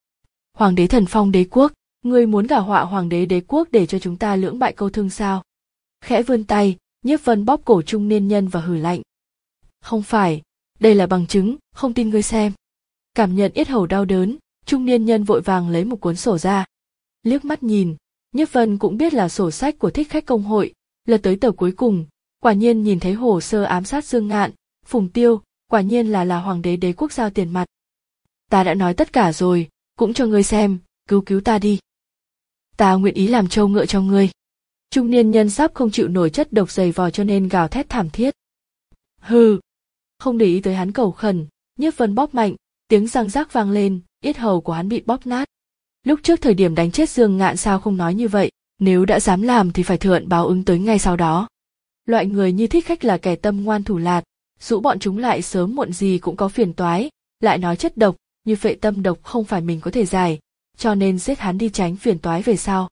Hoàng đế Thần Phong Đế Quốc, ngươi muốn gả họa Hoàng đế Đế Quốc để cho chúng ta lưỡng bại câu thương sao? Khẽ vươn tay, Nhiếp Vân bóp cổ trung niên nhân và hừ lạnh. Không phải, đây là bằng chứng, không tin ngươi xem. Cảm nhận yết hầu đau đớn, trung niên nhân vội vàng lấy một cuốn sổ ra. Liếc mắt nhìn, Nhiếp Vân cũng biết là sổ sách của thích khách công hội, lật tới tờ cuối cùng, quả nhiên nhìn thấy hồ sơ ám sát Dương Ngạn, Phùng Tiêu, quả nhiên là là Hoàng đế Đế Quốc giao tiền mặt. Ta đã nói tất cả rồi, cũng cho ngươi xem, cứu cứu ta đi. Ta nguyện ý làm trâu ngựa cho ngươi. Trung niên nhân sắp không chịu nổi chất độc dày vò cho nên gào thét thảm thiết. Hừ, không để ý tới hắn cầu khẩn, Nhiếp Vân bóp mạnh, tiếng răng rác vang lên, yết hầu của hắn bị bóp nát. Lúc trước thời điểm đánh chết Dương Ngạn sao không nói như vậy, nếu đã dám làm thì phải thừa nhận báo ứng tới ngay sau đó. Loại người như thích khách là kẻ tâm ngoan thủ lạt, dụ bọn chúng lại sớm muộn gì cũng có phiền toái, lại nói chất độc, như phệ tâm độc không phải mình có thể giải, cho nên giết hắn đi tránh phiền toái về sau.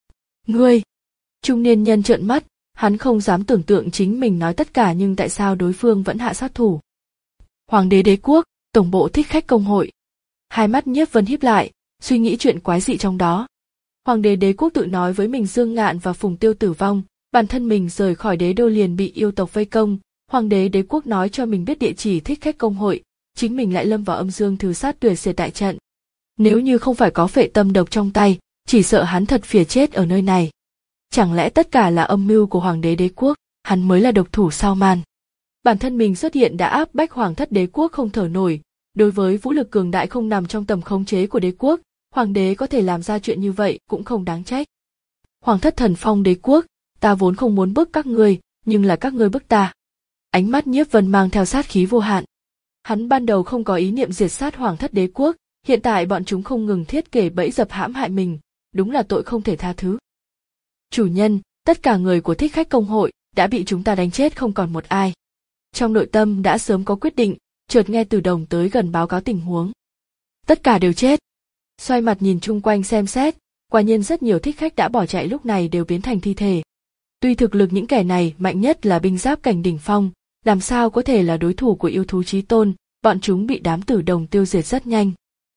Ngươi! Trung niên nhân trợn mắt, hắn không dám tưởng tượng chính mình nói tất cả nhưng tại sao đối phương vẫn hạ sát thủ. Hoàng đế Đế Quốc, tổng bộ thích khách công hội. Hai mắt Nhiếp Vân híp lại, suy nghĩ chuyện quái dị trong đó. Hoàng đế Đế Quốc tự nói với mình Dương Ngạn và Phùng Tiêu tử vong, bản thân mình rời khỏi đế đô liền bị yêu tộc vây công, Hoàng đế Đế Quốc nói cho mình biết địa chỉ thích khách công hội, chính mình lại lâm vào âm dương thứ sát tuyệt diệt đại trận. Nếu như không phải có phệ tâm độc trong tay, chỉ sợ hắn thật phìa chết ở nơi này. Chẳng lẽ tất cả là âm mưu của Hoàng đế Đế Quốc, hắn mới là độc thủ sau màn. Bản thân mình xuất hiện đã áp bách Hoàng Thất Đế Quốc không thở nổi, đối với vũ lực cường đại không nằm trong tầm khống chế của đế quốc, Hoàng đế có thể làm ra chuyện như vậy cũng không đáng trách. Hoàng Thất Thần Phong Đế Quốc, ta vốn không muốn bức các ngươi, nhưng là các ngươi bức ta. Ánh mắt Nhiếp Vân mang theo sát khí vô hạn. Hắn ban đầu không có ý niệm diệt sát Hoàng Thất Đế Quốc, hiện tại bọn chúng không ngừng thiết kế bẫy dập hãm hại mình, đúng là tội không thể tha thứ. Chủ nhân, tất cả người của thích khách công hội đã bị chúng ta đánh chết không còn một ai. Trong nội tâm đã sớm có quyết định, chợt nghe Từ Đồng tới gần báo cáo tình huống. Tất cả đều chết. Xoay mặt nhìn chung quanh xem xét, quả nhiên rất nhiều thích khách đã bỏ chạy lúc này đều biến thành thi thể. Tuy thực lực những kẻ này mạnh nhất là binh giáp cảnh đỉnh phong, làm sao có thể là đối thủ của yêu thú chí tôn, bọn chúng bị đám Tử Đồng tiêu diệt rất nhanh.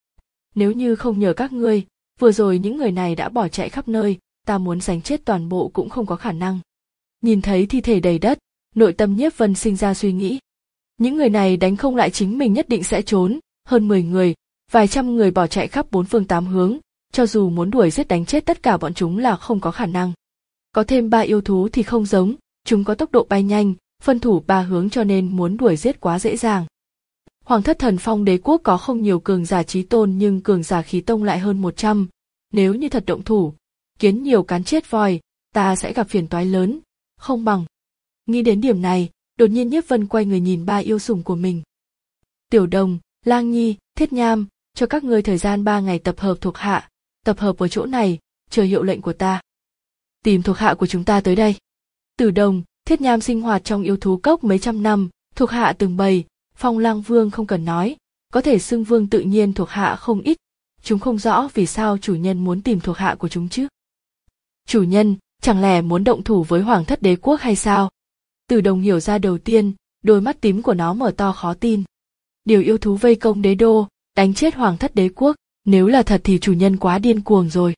Nếu như không nhờ các ngươi, vừa rồi những người này đã bỏ chạy khắp nơi, ta muốn giành chết toàn bộ cũng không có khả năng. Nhìn thấy thi thể đầy đất, nội tâm Nhiếp Vân sinh ra suy nghĩ. Những người này đánh không lại chính mình nhất định sẽ trốn, hơn mười người, vài trăm người bỏ chạy khắp bốn phương tám hướng, cho dù muốn đuổi giết đánh chết tất cả bọn chúng là không có khả năng. Có thêm ba yêu thú thì không giống, chúng có tốc độ bay nhanh, phân thủ ba hướng cho nên muốn đuổi giết quá dễ dàng. Hoàng Thất Thần Phong Đế Quốc có không nhiều cường giả chí tôn nhưng cường giả khí tông lại hơn một trăm, nếu như thật động thủ, kiến nhiều cắn chết voi, ta sẽ gặp phiền toái lớn, không bằng. Nghĩ đến điểm này, Đột nhiên Nhiếp Vân quay người nhìn ba yêu sủng của mình. Tiểu Đồng, Lang Nhi, Thiết Nham, cho các ngươi thời gian ba ngày tập hợp thuộc hạ, tập hợp ở chỗ này, chờ hiệu lệnh của ta. Tìm thuộc hạ của chúng ta tới đây. Tử Đồng, Thiết Nham sinh hoạt trong yêu thú cốc mấy trăm năm, thuộc hạ từng bầy, Phong Lang Vương không cần nói, có thể xưng vương tự nhiên thuộc hạ không ít, chúng không rõ vì sao chủ nhân muốn tìm thuộc hạ của chúng chứ. Chủ nhân, chẳng lẽ muốn động thủ với Hoàng thất đế quốc hay sao? Tử Đồng hiểu ra đầu tiên, đôi mắt tím của nó mở to khó tin. Điều yêu thú vây công đế đô, đánh chết Hoàng thất đế quốc, nếu là thật thì chủ nhân quá điên cuồng rồi.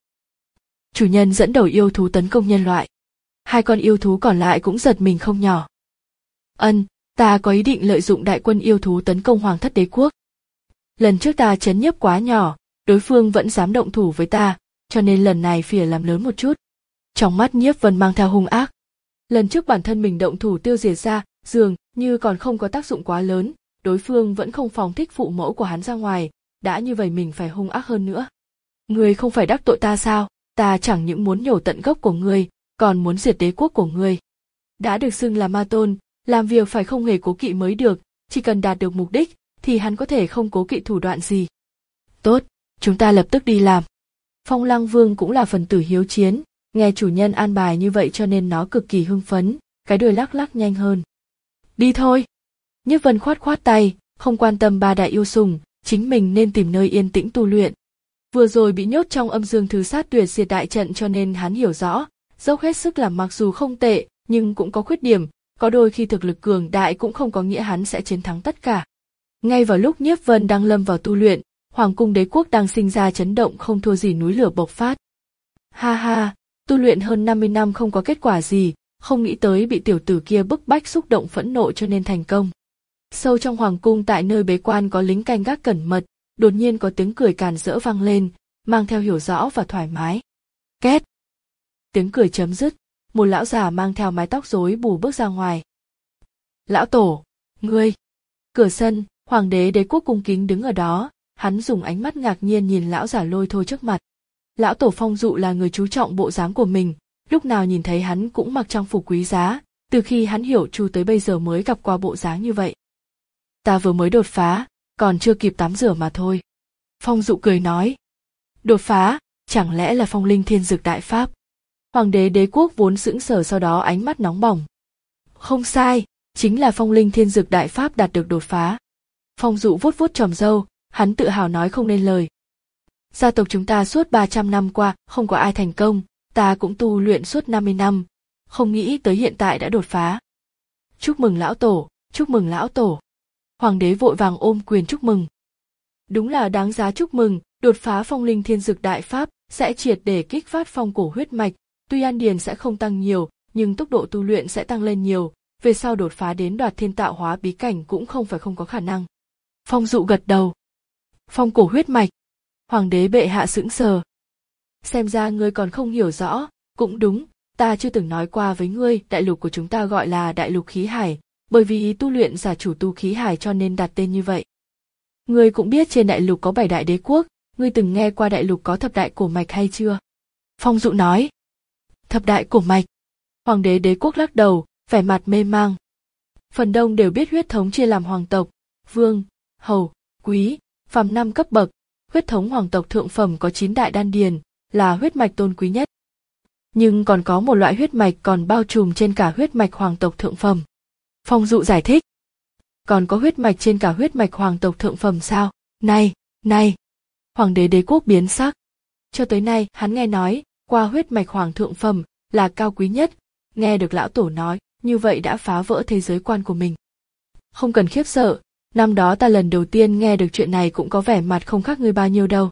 Chủ nhân dẫn đầu yêu thú tấn công nhân loại. Hai con yêu thú còn lại cũng giật mình không nhỏ. Ân, ta có ý định lợi dụng đại quân yêu thú tấn công Hoàng thất đế quốc. Lần trước ta chấn nhiếp quá nhỏ, đối phương vẫn dám động thủ với ta, cho nên lần này phìa làm lớn một chút. Trong mắt Nhiếp Vân mang theo hung ác. Lần trước bản thân mình động thủ tiêu diệt ra, dường như còn không có tác dụng quá lớn, đối phương vẫn không phóng thích phụ mẫu của hắn ra ngoài, đã như vậy mình phải hung ác hơn nữa. Ngươi không phải đắc tội ta sao? Ta chẳng những muốn nhổ tận gốc của ngươi, còn muốn diệt đế quốc của ngươi. Đã được xưng là ma tôn, làm việc phải không hề cố kỵ mới được, chỉ cần đạt được mục đích, thì hắn có thể không cố kỵ thủ đoạn gì. Tốt, chúng ta lập tức đi làm. Phong Lang Vương cũng là phần tử hiếu chiến, nghe chủ nhân an bài như vậy cho nên nó cực kỳ hưng phấn, cái đuôi lắc lắc nhanh hơn. Đi thôi. Nhiếp Vân khoát khoát tay, không quan tâm ba đại yêu sủng, chính mình nên tìm nơi yên tĩnh tu luyện. Vừa rồi bị nhốt trong âm dương thứ sát tuyệt diệt đại trận cho nên hắn hiểu rõ, dốc hết sức làm mặc dù không tệ, nhưng cũng có khuyết điểm, có đôi khi thực lực cường đại cũng không có nghĩa hắn sẽ chiến thắng tất cả. Ngay vào lúc Nhiếp Vân đang lâm vào tu luyện, Hoàng cung đế quốc đang sinh ra chấn động không thua gì núi lửa bộc phát. Ha ha, tu luyện hơn năm mươi năm không có kết quả gì, không nghĩ tới bị tiểu tử kia bức bách xúc động phẫn nộ cho nên thành công. Sâu trong hoàng cung tại nơi bế quan có lính canh gác cẩn mật, đột nhiên có tiếng cười càn rỡ vang lên, mang theo hiểu rõ và thoải mái. Két. Tiếng cười chấm dứt, một lão già mang theo mái tóc rối bù bước ra ngoài. Lão tổ, ngươi. Cửa sân, hoàng đế đế quốc cung kính đứng ở đó, hắn dùng ánh mắt ngạc nhiên nhìn lão già lôi thôi trước mặt. Lão tổ Phong Dụ là người chú trọng bộ dáng của mình, lúc nào nhìn thấy hắn cũng mặc trang phục quý giá, từ khi hắn hiểu Chu tới bây giờ mới gặp qua bộ dáng như vậy. Ta vừa mới đột phá, còn chưa kịp tắm rửa mà thôi. Phong Dụ cười nói. Đột phá, chẳng lẽ là Phong Linh Thiên Dực Đại Pháp? Hoàng đế đế quốc vốn sững sờ sau đó ánh mắt nóng bỏng. Không sai, chính là Phong Linh Thiên Dực Đại Pháp đạt được đột phá. Phong Dụ vuốt vuốt tròm râu, hắn tự hào nói không nên lời. Gia tộc chúng ta suốt ba trăm năm qua không có ai thành công, ta cũng tu luyện suốt năm mươi năm, không nghĩ tới hiện tại đã đột phá. Chúc mừng lão tổ, chúc mừng lão tổ. Hoàng đế vội vàng ôm quyền chúc mừng. Đúng là đáng giá chúc mừng, đột phá Phong Linh Thiên Dực Đại Pháp sẽ triệt để kích phát phong cổ huyết mạch, tuy an điền sẽ không tăng nhiều, nhưng tốc độ tu luyện sẽ tăng lên nhiều, về sau đột phá đến đoạt thiên tạo hóa bí cảnh cũng không phải không có khả năng. Phong Dụ gật đầu. Phong cổ huyết mạch. Hoàng đế bệ hạ sững sờ. Xem ra ngươi còn không hiểu rõ, cũng đúng, ta chưa từng nói qua với ngươi, đại lục của chúng ta gọi là đại lục khí hải, bởi vì tu luyện giả chủ tu khí hải cho nên đặt tên như vậy. Ngươi cũng biết trên đại lục có bảy đại đế quốc, ngươi từng nghe qua đại lục có thập đại cổ mạch hay chưa? Phong Dụ nói. Thập đại cổ mạch. Hoàng đế đế quốc lắc đầu, vẻ mặt mê mang. Phần đông đều biết huyết thống chia làm hoàng tộc, vương, hầu, quý, phàm năm cấp bậc. Huyết thống hoàng tộc thượng phẩm có chín đại đan điền, là huyết mạch tôn quý nhất. Nhưng còn có một loại huyết mạch còn bao trùm trên cả huyết mạch hoàng tộc thượng phẩm. Phong Dụ giải thích. Còn có huyết mạch trên cả huyết mạch hoàng tộc thượng phẩm sao? Này, này! Hoàng đế đế quốc biến sắc. Cho tới nay hắn nghe nói, qua huyết mạch hoàng thượng phẩm là cao quý nhất, nghe được lão tổ nói, như vậy đã phá vỡ thế giới quan của mình. Không cần khiếp sợ. Năm đó ta lần đầu tiên nghe được chuyện này cũng có vẻ mặt không khác ngươi bao nhiêu đâu.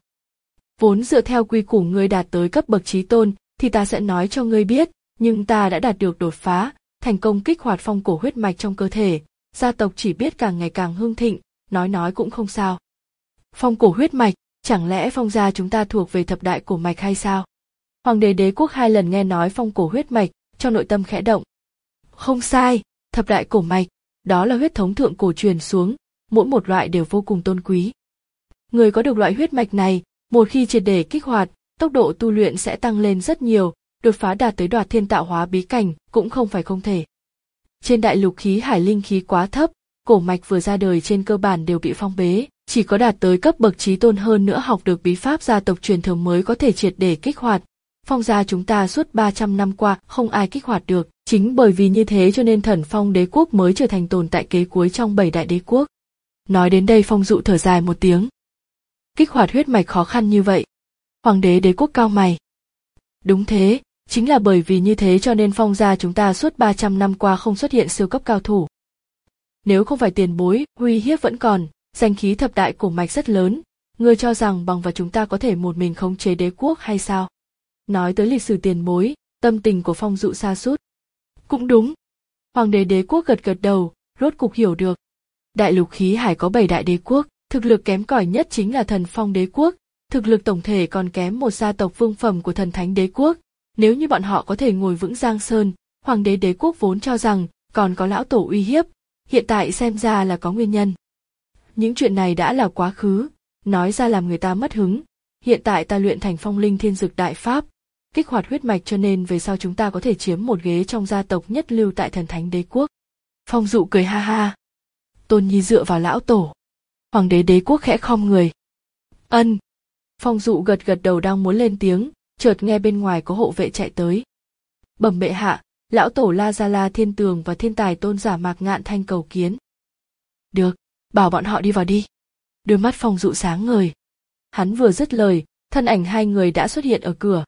Vốn dựa theo quy củ ngươi đạt tới cấp bậc chí tôn thì ta sẽ nói cho ngươi biết, nhưng ta đã đạt được đột phá, thành công kích hoạt phong cổ huyết mạch trong cơ thể, gia tộc chỉ biết càng ngày càng hưng thịnh, nói nói cũng không sao. Phong cổ huyết mạch, chẳng lẽ Phong gia chúng ta thuộc về thập đại cổ mạch hay sao? Hoàng đế đế quốc hai lần nghe nói phong cổ huyết mạch, trong nội tâm khẽ động. Không sai, thập đại cổ mạch, đó là huyết thống thượng cổ truyền xuống, mỗi một loại đều vô cùng tôn quý. Người có được loại huyết mạch này, một khi triệt để kích hoạt, tốc độ tu luyện sẽ tăng lên rất nhiều, đột phá đạt tới đoạt thiên tạo hóa bí cảnh cũng không phải không thể. Trên đại lục khí hải linh khí quá thấp, cổ mạch vừa ra đời trên cơ bản đều bị phong bế, chỉ có đạt tới cấp bậc chí tôn hơn nữa học được bí pháp gia tộc truyền thừa mới có thể triệt để kích hoạt. Phong gia chúng ta suốt ba trăm năm qua không ai kích hoạt được, chính bởi vì như thế cho nên Thần Phong đế quốc mới trở thành tồn tại kế cuối trong bảy đại đế quốc. Nói đến đây Phong Dụ thở dài một tiếng. Kích hoạt huyết mạch khó khăn như vậy. Hoàng đế đế quốc cao mày. Đúng thế, chính là bởi vì như thế cho nên Phong gia chúng ta suốt ba trăm năm qua không xuất hiện siêu cấp cao thủ. Nếu không phải tiền bối, uy hiếp vẫn còn, danh khí thập đại cổ mạch rất lớn, ngươi cho rằng bằng vào chúng ta có thể một mình khống chế đế quốc hay sao? Nói tới lịch sử tiền bối, tâm tình của Phong Dụ sa sút. Cũng đúng. Hoàng đế đế quốc gật gật đầu, rốt cục hiểu được. Đại lục khí hải có bảy đại đế quốc, thực lực kém cỏi nhất chính là Thần Phong đế quốc, thực lực tổng thể còn kém một gia tộc vương phẩm của Thần Thánh đế quốc. Nếu như bọn họ có thể ngồi vững Giang Sơn, Hoàng đế đế quốc vốn cho rằng còn có lão tổ uy hiếp, hiện tại xem ra là có nguyên nhân. Những chuyện này đã là quá khứ, nói ra làm người ta mất hứng. Hiện tại ta luyện thành Phong Linh Thiên Dực đại pháp, kích hoạt huyết mạch cho nên về sau chúng ta có thể chiếm một ghế trong gia tộc nhất lưu tại Thần Thánh đế quốc. Phong Dụ cười ha ha. Tôn nhi dựa vào lão tổ. Hoàng đế đế quốc khẽ khom người. Ân. Phong Dụ gật gật đầu đang muốn lên tiếng, chợt nghe bên ngoài có hộ vệ chạy tới. Bẩm bệ hạ, lão tổ La Gia La Thiên Tường và thiên tài tôn giả Mạc Ngạn Thanh cầu kiến. Được, bảo bọn họ đi vào đi. Đôi mắt Phong Dụ sáng ngời. Hắn vừa dứt lời, thân ảnh hai người đã xuất hiện ở cửa.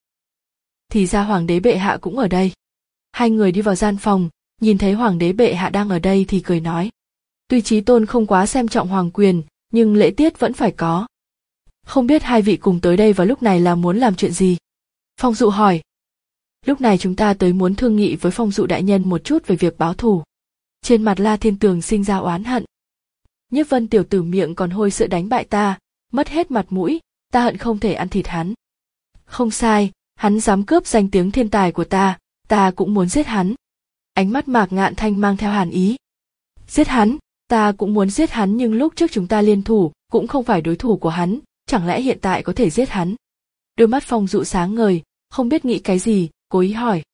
Thì ra hoàng đế bệ hạ cũng ở đây. Hai người đi vào gian phòng, nhìn thấy hoàng đế bệ hạ đang ở đây thì cười nói. Tuy chí tôn không quá xem trọng hoàng quyền, nhưng lễ tiết vẫn phải có. Không biết hai vị cùng tới đây vào lúc này là muốn làm chuyện gì? Phong Dụ hỏi. Lúc này chúng ta tới muốn thương nghị với Phong Dụ đại nhân một chút về việc báo thù. Trên mặt La Thiên Tường sinh ra oán hận. Nhiếp Vân tiểu tử miệng còn hôi sữa đánh bại ta, mất hết mặt mũi, ta hận không thể ăn thịt hắn. Không sai, hắn dám cướp danh tiếng thiên tài của ta, ta cũng muốn giết hắn. Ánh mắt Mạc Ngạn Thanh mang theo hàn ý. Giết hắn, ta cũng muốn giết hắn nhưng lúc trước chúng ta liên thủ, cũng không phải đối thủ của hắn, chẳng lẽ hiện tại có thể giết hắn? Đôi mắt Phong Dụ sáng ngời, không biết nghĩ cái gì, cố ý hỏi.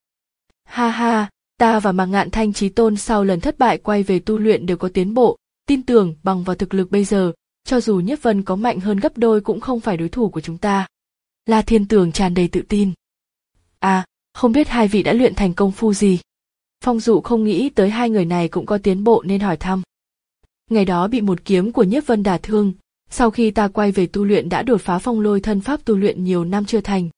Ha ha, ta và Mạc Ngạn Thanh chí tôn sau lần thất bại quay về tu luyện đều có tiến bộ, tin tưởng bằng vào thực lực bây giờ, cho dù Nhiếp Vân có mạnh hơn gấp đôi cũng không phải đối thủ của chúng ta. La Thiên Tường tràn đầy tự tin. À, không biết hai vị đã luyện thành công phu gì? Phong Dụ không nghĩ tới hai người này cũng có tiến bộ nên hỏi thăm. Ngày đó bị một kiếm của Nhiếp Vân đả thương, sau khi ta quay về tu luyện đã đột phá phong lôi thân pháp tu luyện nhiều năm chưa thành.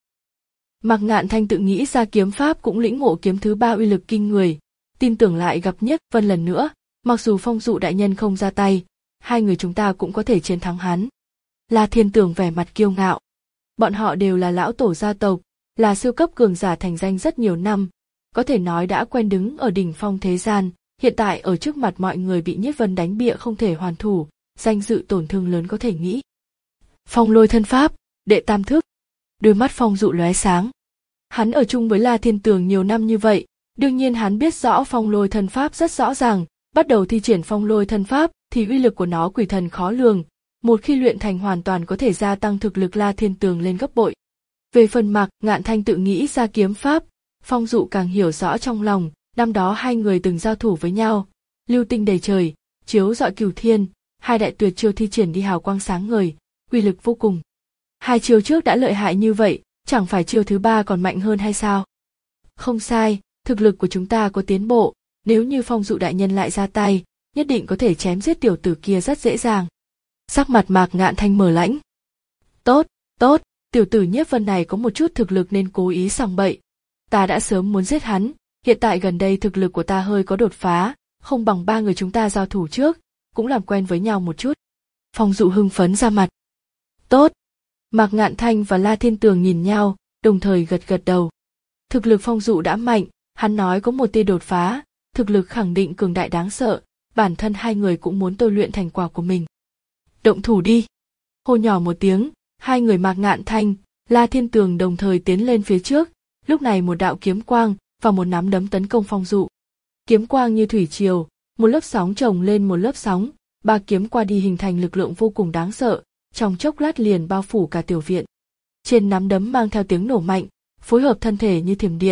Mạc Ngạn Thanh tự nghĩ ra kiếm pháp cũng lĩnh ngộ kiếm thứ ba uy lực kinh người, tin tưởng lại gặp Nhiếp Vân lần nữa, mặc dù Phong Dụ đại nhân không ra tay, hai người chúng ta cũng có thể chiến thắng hắn. La Thiên Tường vẻ mặt kiêu ngạo. Bọn họ đều là lão tổ gia tộc, là siêu cấp cường giả thành danh rất nhiều năm, có thể nói đã quen đứng ở đỉnh phong thế gian, hiện tại ở trước mặt mọi người bị Nhiếp Vân đánh bịa không thể hoàn thủ, danh dự tổn thương lớn có thể nghĩ. Phong lôi thân pháp, đệ tam thức. Đôi mắt Phong Dụ lóe sáng. Hắn ở chung với La Thiên Tường nhiều năm như vậy, đương nhiên hắn biết rõ phong lôi thân pháp rất rõ ràng, bắt đầu thi triển phong lôi thân pháp thì uy lực của nó quỷ thần khó lường, một khi luyện thành hoàn toàn có thể gia tăng thực lực La Thiên Tường lên gấp bội. Về phần Mạc Ngạn Thanh tự nghĩ ra kiếm pháp, Phong Dụ càng hiểu rõ trong lòng, năm đó hai người từng giao thủ với nhau, lưu tinh đầy trời, chiếu rọi cửu thiên, hai đại tuyệt chiêu thi triển đi hào quang sáng ngời, uy lực vô cùng. Hai chiêu trước đã lợi hại như vậy, chẳng phải chiêu thứ ba còn mạnh hơn hay sao? Không sai, thực lực của chúng ta có tiến bộ, nếu như Phong Dụ đại nhân lại ra tay, nhất định có thể chém giết tiểu tử kia rất dễ dàng. Sắc mặt Mạc Ngạn Thanh mờ lãnh. Tốt, tốt, tiểu tử Nhiếp Vân này có một chút thực lực nên cố ý sằng bậy. Ta đã sớm muốn giết hắn, hiện tại gần đây thực lực của ta hơi có đột phá, không bằng ba người chúng ta giao thủ trước, cũng làm quen với nhau một chút. Phong Dụ hưng phấn ra mặt. Tốt. Mạc Ngạn Thanh và La Thiên Tường nhìn nhau, đồng thời gật gật đầu. Thực lực Phong Dụ đã mạnh, hắn nói có một tia đột phá, thực lực khẳng định cường đại đáng sợ, bản thân hai người cũng muốn tôi luyện thành quả của mình. Động thủ đi. Hô nhỏ một tiếng, hai người Mạc Ngạn Thanh, La Thiên Tường đồng thời tiến lên phía trước, lúc này một đạo kiếm quang và một nắm đấm tấn công Phong Dụ. Kiếm quang như thủy triều, một lớp sóng chồng lên một lớp sóng, ba kiếm qua đi hình thành lực lượng vô cùng đáng sợ, trong chốc lát liền bao phủ cả tiểu viện. Trên nắm đấm mang theo tiếng nổ mạnh, phối hợp thân thể như thiểm điện,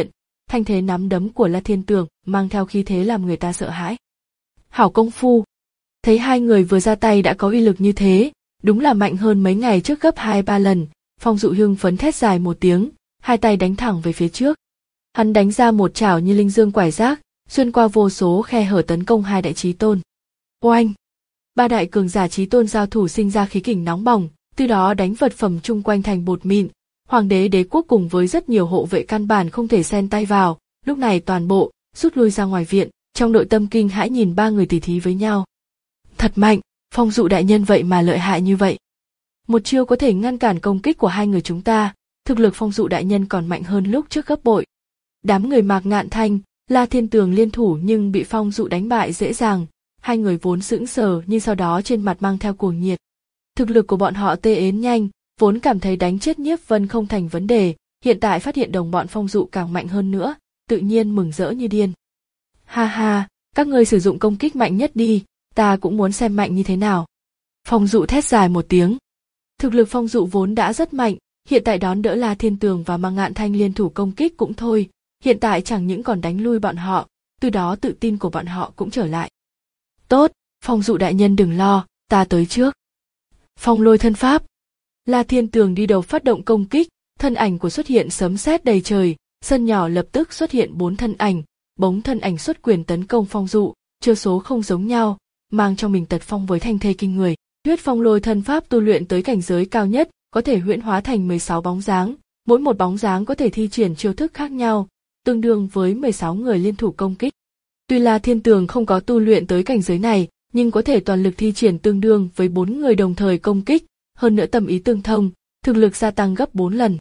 thanh thế nắm đấm của La Thiên Tường mang theo khí thế làm người ta sợ hãi. Hảo công phu. Thấy hai người vừa ra tay đã có uy lực như thế, đúng là mạnh hơn mấy ngày trước gấp hai ba lần. Phong Dụ hưng phấn thét dài một tiếng, hai tay đánh thẳng về phía trước. Hắn đánh ra một chảo như linh dương quải giác, xuyên qua vô số khe hở tấn công hai đại chí tôn. Oanh! Ba đại cường giả chí tôn giao thủ sinh ra khí kình nóng bỏng, từ đó đánh vật phẩm chung quanh thành bột mịn. Hoàng đế đế quốc cùng với rất nhiều hộ vệ căn bản không thể xen tay vào, lúc này toàn bộ rút lui ra ngoài viện, trong nội tâm kinh hãi nhìn ba người tỉ thí với nhau. Thật mạnh, Phong Dụ đại nhân vậy mà lợi hại như vậy. Một chiêu có thể ngăn cản công kích của hai người chúng ta, thực lực Phong Dụ đại nhân còn mạnh hơn lúc trước gấp bội. Đám người Mạc Ngạn Thanh, La Thiên Tường liên thủ nhưng bị Phong Dụ đánh bại dễ dàng, hai người vốn sững sờ nhưng sau đó trên mặt mang theo cuồng nhiệt. Thực lực của bọn họ tê ến nhanh, vốn cảm thấy đánh chết Nhiếp Vân không thành vấn đề, hiện tại phát hiện đồng bọn Phong Dụ càng mạnh hơn nữa, tự nhiên mừng rỡ như điên. Ha ha, các ngươi sử dụng công kích mạnh nhất đi, ta cũng muốn xem mạnh như thế nào. Phong Dụ thét dài một tiếng. Thực lực Phong Dụ vốn đã rất mạnh, hiện tại đón đỡ La Thiên Tường và Mạc Ngạn Thanh liên thủ công kích cũng thôi, hiện tại chẳng những còn đánh lui bọn họ, từ đó tự tin của bọn họ cũng trở lại. Tốt, Phong Dụ đại nhân đừng lo, ta tới trước. Phong lôi thân pháp. La Thiên Tường đi đầu phát động công kích, thân ảnh của xuất hiện sấm sét đầy trời, sân nhỏ lập tức xuất hiện bốn thân ảnh, bóng thân ảnh xuất quyền tấn công Phong Dụ, chiêu số không giống nhau, mang trong mình tật phong với thanh thế kinh người. Huyết phong lôi thân pháp tu luyện tới cảnh giới cao nhất, có thể huyễn hóa thành mười sáu bóng dáng, mỗi một bóng dáng có thể thi triển chiêu thức khác nhau, tương đương với mười sáu người liên thủ công kích. Tuy là Thiên Tường không có tu luyện tới cảnh giới này, nhưng có thể toàn lực thi triển tương đương với bốn người đồng thời công kích, hơn nữa tâm ý tương thông, thực lực gia tăng gấp bốn lần.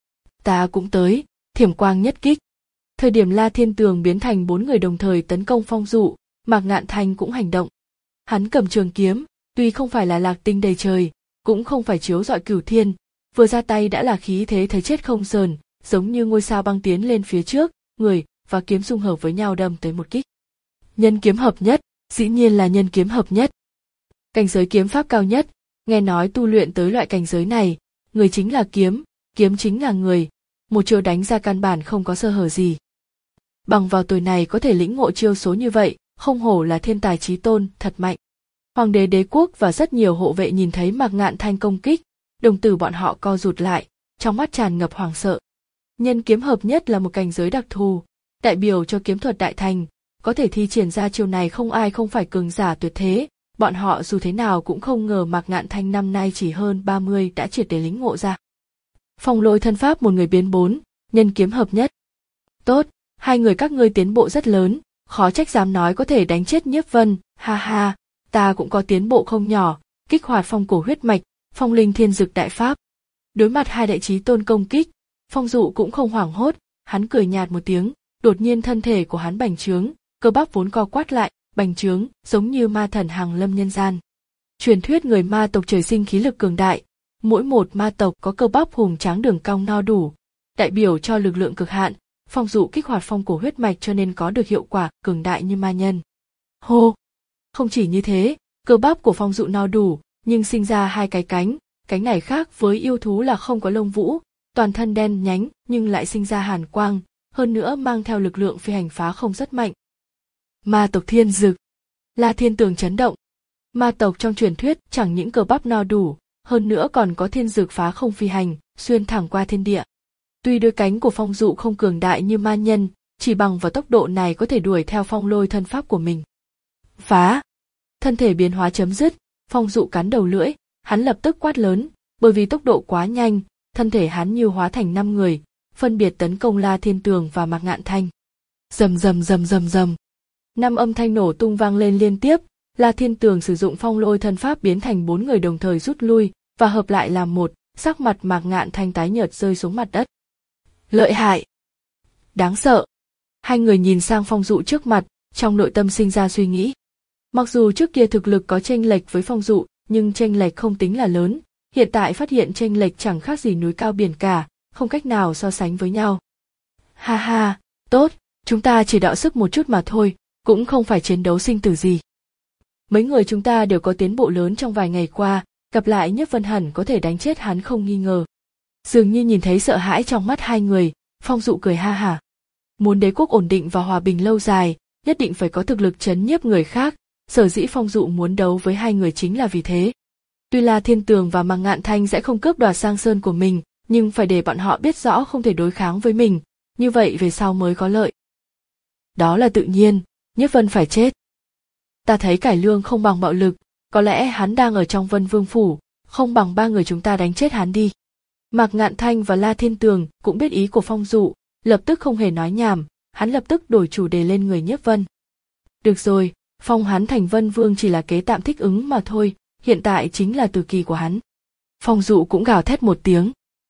Ta cũng tới, thiểm quang nhất kích. Thời điểm La Thiên Tường biến thành bốn người đồng thời tấn công Phong Dụ, Mạc Ngạn Thanh cũng hành động. Hắn cầm trường kiếm, tuy không phải là lạc tinh đầy trời, cũng không phải chiếu rọi cửu thiên, vừa ra tay đã là khí thế thấy chết không sờn, giống như ngôi sao băng tiến lên phía trước, người và kiếm dung hợp với nhau đâm tới một kích. Nhân kiếm hợp nhất, dĩ nhiên là nhân kiếm hợp nhất. Cảnh giới kiếm pháp cao nhất, nghe nói tu luyện tới loại cảnh giới này, người chính là kiếm, kiếm chính là người, một chiêu đánh ra căn bản không có sơ hở gì. Bằng vào tuổi này có thể lĩnh ngộ chiêu số như vậy, không hổ là thiên tài chí tôn, thật mạnh. Hoàng đế đế quốc và rất nhiều hộ vệ nhìn thấy Mạc Ngạn Thanh công kích, đồng tử bọn họ co rụt lại, trong mắt tràn ngập hoảng sợ. Nhân kiếm hợp nhất là một cảnh giới đặc thù, đại biểu cho kiếm thuật đại thành, có thể thi triển ra chiêu này không ai không phải cường giả tuyệt thế, bọn họ dù thế nào cũng không ngờ Mạc Ngạn Thanh năm nay chỉ hơn ba mươi đã triệt để lĩnh ngộ ra. Phong lôi thân pháp một người biến bốn, nhân kiếm hợp nhất. Tốt, hai người các ngươi tiến bộ rất lớn, khó trách dám nói có thể đánh chết Nhiếp Vân, ha ha, ta cũng có tiến bộ không nhỏ, kích hoạt phong cổ huyết mạch, phong linh thiên dực đại pháp. Đối mặt hai đại chí tôn công kích, Phong Dụ cũng không hoảng hốt, hắn cười nhạt một tiếng, đột nhiên thân thể của hắn bành trướng, cơ bắp vốn co quát lại, bành trướng, giống như ma thần hàng lâm nhân gian. Truyền thuyết người ma tộc trời sinh khí lực cường đại, mỗi một ma tộc có cơ bắp hùng tráng đường cong no đủ, đại biểu cho lực lượng cực hạn. Phong Dụ kích hoạt phong cổ huyết mạch cho nên có được hiệu quả cường đại như ma nhân. Hô! Không chỉ như thế, cơ bắp của Phong Dụ no đủ, nhưng sinh ra hai cái cánh, cánh này khác với yêu thú là không có lông vũ, toàn thân đen nhánh nhưng lại sinh ra hàn quang, hơn nữa mang theo lực lượng phi hành phá không rất mạnh. Ma tộc thiên dực. La Thiên Tường chấn động. Ma tộc trong truyền thuyết chẳng những cơ bắp no đủ, hơn nữa còn có thiên dực phá không phi hành, xuyên thẳng qua thiên địa. Tuy đôi cánh của Phong Dụ không cường đại như ma nhân, chỉ bằng vào tốc độ này có thể đuổi theo phong lôi thân pháp của mình. Phá! Thân thể biến hóa chấm dứt, Phong Dụ cắn đầu lưỡi, hắn lập tức quát lớn, bởi vì tốc độ quá nhanh, thân thể hắn như hóa thành năm người, phân biệt tấn công La Thiên Tường và Mạc Ngạn Thanh. Rầm rầm rầm rầm rầm. Năm âm thanh nổ tung vang lên liên tiếp, La Thiên Tường sử dụng phong lôi thân pháp biến thành bốn người đồng thời rút lui và hợp lại làm một, sắc mặt Mạc Ngạn Thanh tái nhợt rơi xuống mặt đất. Lợi hại! Đáng sợ! Hai người nhìn sang Phong Dụ trước mặt, trong nội tâm sinh ra suy nghĩ. Mặc dù trước kia thực lực có chênh lệch với Phong Dụ, nhưng chênh lệch không tính là lớn, hiện tại phát hiện chênh lệch chẳng khác gì núi cao biển cả, không cách nào so sánh với nhau. Ha ha, tốt, chúng ta chỉ đọ sức một chút mà thôi, cũng không phải chiến đấu sinh tử gì. Mấy người chúng ta đều có tiến bộ lớn trong vài ngày qua, gặp lại Nhiếp Vân hẳn có thể đánh chết hắn không nghi ngờ. Dường như nhìn thấy sợ hãi trong mắt hai người, Phong Dụ cười ha hả. Muốn đế quốc ổn định và hòa bình lâu dài, nhất định phải có thực lực trấn nhiếp người khác, sở dĩ Phong Dụ muốn đấu với hai người chính là vì thế. Tuy La Thiên Tường và Mạc Ngạn Thanh sẽ không cướp đoạt Giang Sơn của mình, nhưng phải để bọn họ biết rõ không thể đối kháng với mình, như vậy về sau mới có lợi. Đó là tự nhiên, Nhiếp Vân phải chết. Ta thấy cải lương không bằng bạo lực, có lẽ hắn đang ở trong Vân Vương phủ, không bằng ba người chúng ta đánh chết hắn đi. Mạc Ngạn Thanh và La Thiên Tường cũng biết ý của Phong Dụ, lập tức không hề nói nhảm, hắn lập tức đổi chủ đề lên người Nhiếp Vân. Được rồi, phong hắn thành Vân Vương chỉ là kế tạm thích ứng mà thôi, hiện tại chính là từ kỳ của hắn. Phong Dụ cũng gào thét một tiếng.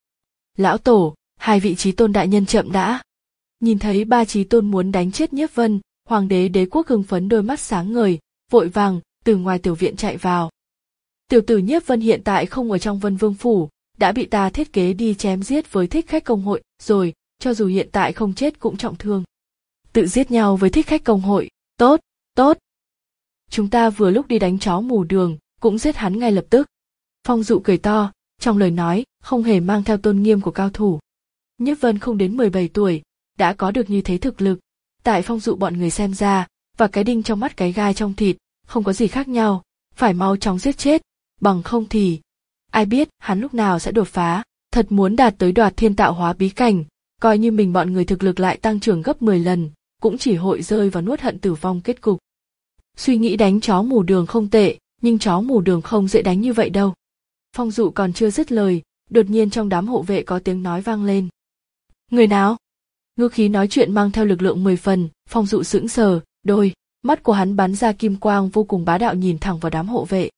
Lão Tổ, hai vị chí tôn đại nhân chậm đã. Nhìn thấy ba chí tôn muốn đánh chết Nhiếp Vân, Hoàng đế đế quốc hưng phấn đôi mắt sáng ngời, vội vàng từ ngoài tiểu viện chạy vào. Tiểu tử Nhiếp Vân hiện tại không ở trong Vân Vương phủ, đã bị ta thiết kế đi chém giết với thích khách công hội rồi, cho dù hiện tại không chết cũng trọng thương. Tự giết nhau với thích khách công hội, tốt, tốt. Chúng ta vừa lúc đi đánh chó mù đường, cũng giết hắn ngay lập tức. Phong Dụ cười to, trong lời nói không hề mang theo tôn nghiêm của cao thủ. Nhiếp Vân không đến mười bảy tuổi, đã có được như thế thực lực, tại Phong Dụ bọn người xem ra, và cái đinh trong mắt cái gai trong thịt, không có gì khác nhau, phải mau chóng giết chết, bằng không thì, ai biết hắn lúc nào sẽ đột phá, thật muốn đạt tới đoạt thiên tạo hóa bí cảnh, coi như mình bọn người thực lực lại tăng trưởng gấp mười lần, cũng chỉ hội rơi vào nuốt hận tử vong kết cục. Suy nghĩ đánh chó mù đường không tệ, nhưng chó mù đường không dễ đánh như vậy đâu. Phong Dụ còn chưa dứt lời, đột nhiên trong đám hộ vệ có tiếng nói vang lên. Người nào? Ngữ khí nói chuyện mang theo lực lượng mười phần, Phong Dụ sững sờ, đôi mắt của hắn bắn ra kim quang vô cùng bá đạo nhìn thẳng vào đám hộ vệ.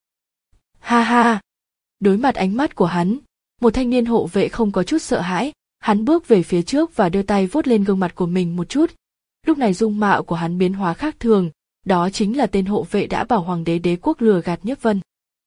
Ha ha! Đối mặt ánh mắt của hắn, một thanh niên hộ vệ không có chút sợ hãi, hắn bước về phía trước và đưa tay vuốt lên gương mặt của mình một chút. Lúc này dung mạo của hắn biến hóa khác thường, đó chính là tên hộ vệ đã bảo Hoàng đế đế quốc lừa gạt Nhiếp Vân.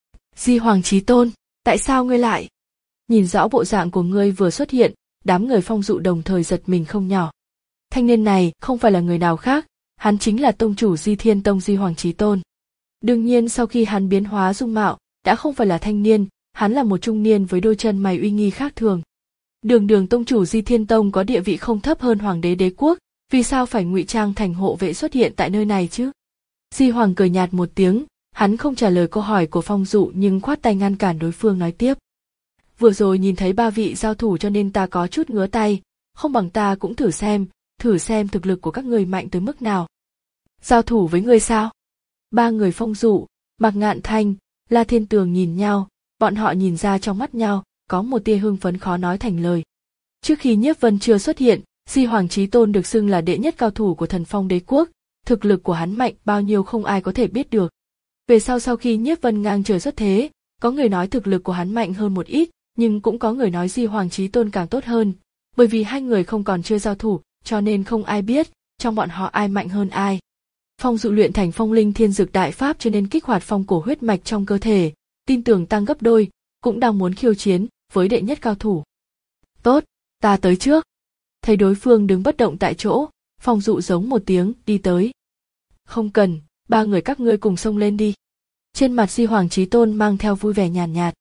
Di Hoàng Chí Tôn, tại sao ngươi lại? Nhìn rõ bộ dạng của ngươi vừa xuất hiện, đám người Phong Dụ đồng thời giật mình không nhỏ. Thanh niên này không phải là người nào khác, hắn chính là tông chủ Di Thiên Tông Di Hoàng Chí Tôn. Đương nhiên sau khi hắn biến hóa dung mạo, đã không phải là thanh niên, hắn là một trung niên với đôi chân mày uy nghi khác thường. Đường đường tông chủ Di Thiên Tông có địa vị không thấp hơn Hoàng đế đế quốc, vì sao phải ngụy trang thành hộ vệ xuất hiện tại nơi này chứ? Di Hoàng cười nhạt một tiếng, hắn không trả lời câu hỏi của Phong Dụ nhưng khoát tay ngăn cản đối phương nói tiếp. Vừa rồi nhìn thấy ba vị giao thủ cho nên ta có chút ngứa tay, không bằng ta cũng thử xem, thử xem thực lực của các người mạnh tới mức nào. Giao thủ với người sao? Ba người Phong Dụ, Mạc Ngạn Thanh, La Thiên Tường nhìn nhau, bọn họ nhìn ra trong mắt nhau, có một tia hưng phấn khó nói thành lời. Trước khi Nhiếp Vân chưa xuất hiện, Di Hoàng Chí Tôn được xưng là đệ nhất cao thủ của Thần Phong đế quốc, thực lực của hắn mạnh bao nhiêu không ai có thể biết được. Về sau sau khi Nhiếp Vân ngang trời xuất thế, có người nói thực lực của hắn mạnh hơn một ít, nhưng cũng có người nói Di Hoàng Chí Tôn càng tốt hơn, bởi vì hai người không còn chưa giao thủ, cho nên không ai biết trong bọn họ ai mạnh hơn ai. Phong Dụ luyện thành Phong Linh Thiên Dực đại pháp cho nên kích hoạt phong cổ huyết mạch trong cơ thể, tin tưởng tăng gấp đôi, cũng đang muốn khiêu chiến với đệ nhất cao thủ. Tốt, ta tới trước. Thấy đối phương đứng bất động tại chỗ, Phong Dụ giống một tiếng đi tới. Không cần, ba người các ngươi cùng xông lên đi. Trên mặt Di Hoàng Chí Tôn mang theo vui vẻ nhàn nhạt, nhạt.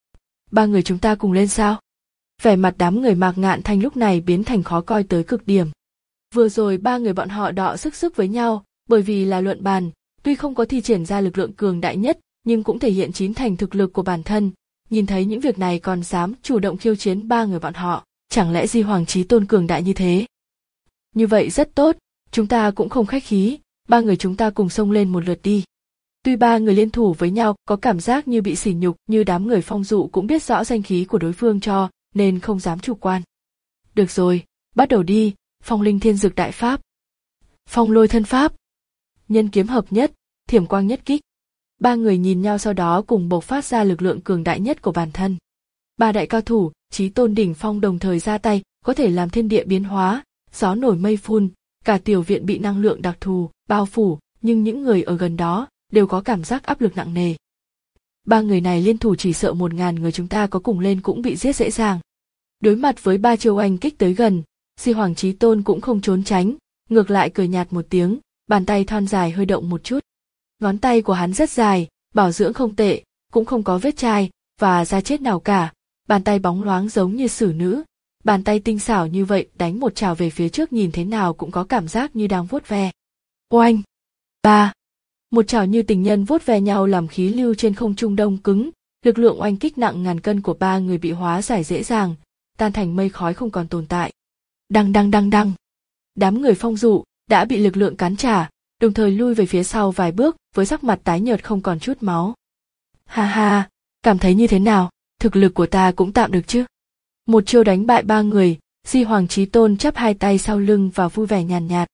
Ba người chúng ta cùng lên sao? Vẻ mặt đám người Mạc Ngạn Thanh lúc này biến thành khó coi tới cực điểm. Vừa rồi ba người bọn họ đọ sức sức với nhau, bởi vì là luận bàn, tuy không có thi triển ra lực lượng cường đại nhất, nhưng cũng thể hiện chín thành thực lực của bản thân. Nhìn thấy những việc này còn dám chủ động khiêu chiến ba người bọn họ, chẳng lẽ Di Hoàng Chí Tôn cường đại như thế? Như vậy rất tốt, chúng ta cũng không khách khí, ba người chúng ta cùng xông lên một lượt đi. Tuy ba người liên thủ với nhau có cảm giác như bị sỉ nhục, như đám người Phong Dụ cũng biết rõ danh khí của đối phương cho, nên không dám chủ quan. Được rồi, bắt đầu đi, Phong Linh Thiên Dực đại pháp. Phong Lôi thân pháp. Nhân kiếm hợp nhất, thiểm quang nhất kích. Ba người nhìn nhau sau đó cùng bộc phát ra lực lượng cường đại nhất của bản thân. Ba đại cao thủ, Chí Tôn đỉnh phong đồng thời ra tay, có thể làm thiên địa biến hóa, gió nổi mây phun, cả tiểu viện bị năng lượng đặc thù bao phủ, nhưng những người ở gần đó đều có cảm giác áp lực nặng nề. Ba người này liên thủ chỉ sợ một ngàn người chúng ta có cùng lên cũng bị giết dễ dàng. Đối mặt với ba chiêu oanh kích tới gần, Di Hoàng Chí Tôn cũng không trốn tránh, ngược lại cười nhạt một tiếng, bàn tay thon dài hơi động một chút. Ngón tay của hắn rất dài, bảo dưỡng không tệ, cũng không có vết chai và da chết nào cả, bàn tay bóng loáng giống như xử nữ, bàn tay tinh xảo như vậy đánh một chảo về phía trước nhìn thế nào cũng có cảm giác như đang vuốt ve. Oanh! Ba! Một chảo như tình nhân vuốt ve nhau làm khí lưu trên không trung đông cứng, lực lượng oanh kích nặng ngàn cân của ba người bị hóa giải dễ dàng, tan thành mây khói không còn tồn tại. Đăng đăng đăng đăng! Đám người Phong Dụ đã bị lực lượng cán trả, đồng thời lui về phía sau vài bước với sắc mặt tái nhợt không còn chút máu. Ha ha, cảm thấy như thế nào, thực lực của ta cũng tạm được chứ. Một chiêu đánh bại ba người, Di Hoàng Chí Tôn chắp hai tay sau lưng và vui vẻ nhàn nhạt.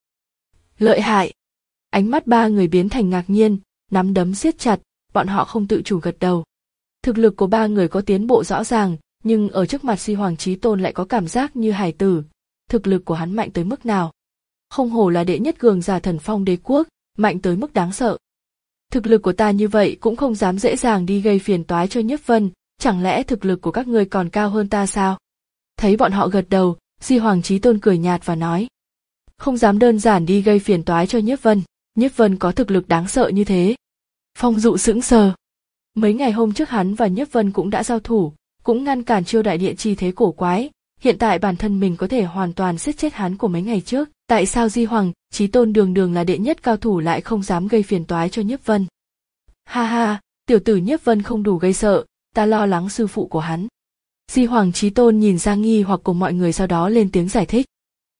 Lợi hại! Ánh mắt ba người biến thành ngạc nhiên, nắm đấm siết chặt, bọn họ không tự chủ gật đầu. Thực lực của ba người có tiến bộ rõ ràng, nhưng ở trước mặt Di Hoàng Chí Tôn lại có cảm giác như hài tử. Thực lực của hắn mạnh tới mức nào? Không hổ là đệ nhất cường giả Thần Phong Đế quốc, mạnh tới mức đáng sợ. Thực lực của ta như vậy cũng không dám dễ dàng đi gây phiền toái cho Nhiếp Vân, chẳng lẽ thực lực của các ngươi còn cao hơn ta sao? Thấy bọn họ gật đầu, Di Hoàng Chí Tôn cười nhạt và nói. Không dám đơn giản đi gây phiền toái cho Nhiếp Vân, Nhiếp Vân có thực lực đáng sợ như thế. Phong Dụ sững sờ. Mấy ngày hôm trước hắn và Nhiếp Vân cũng đã giao thủ, cũng ngăn cản chiêu đại địa chi thế cổ quái, hiện tại bản thân mình có thể hoàn toàn giết chết hắn của mấy ngày trước, tại sao Di Hoàng Chí Tôn đường đường là đệ nhất cao thủ lại không dám gây phiền toái cho Nhiếp Vân? Ha ha, tiểu tử Nhiếp Vân không đủ gây sợ, ta lo lắng sư phụ của hắn. Di Hoàng Chí Tôn nhìn ra nghi hoặc của mọi người sau đó lên tiếng giải thích.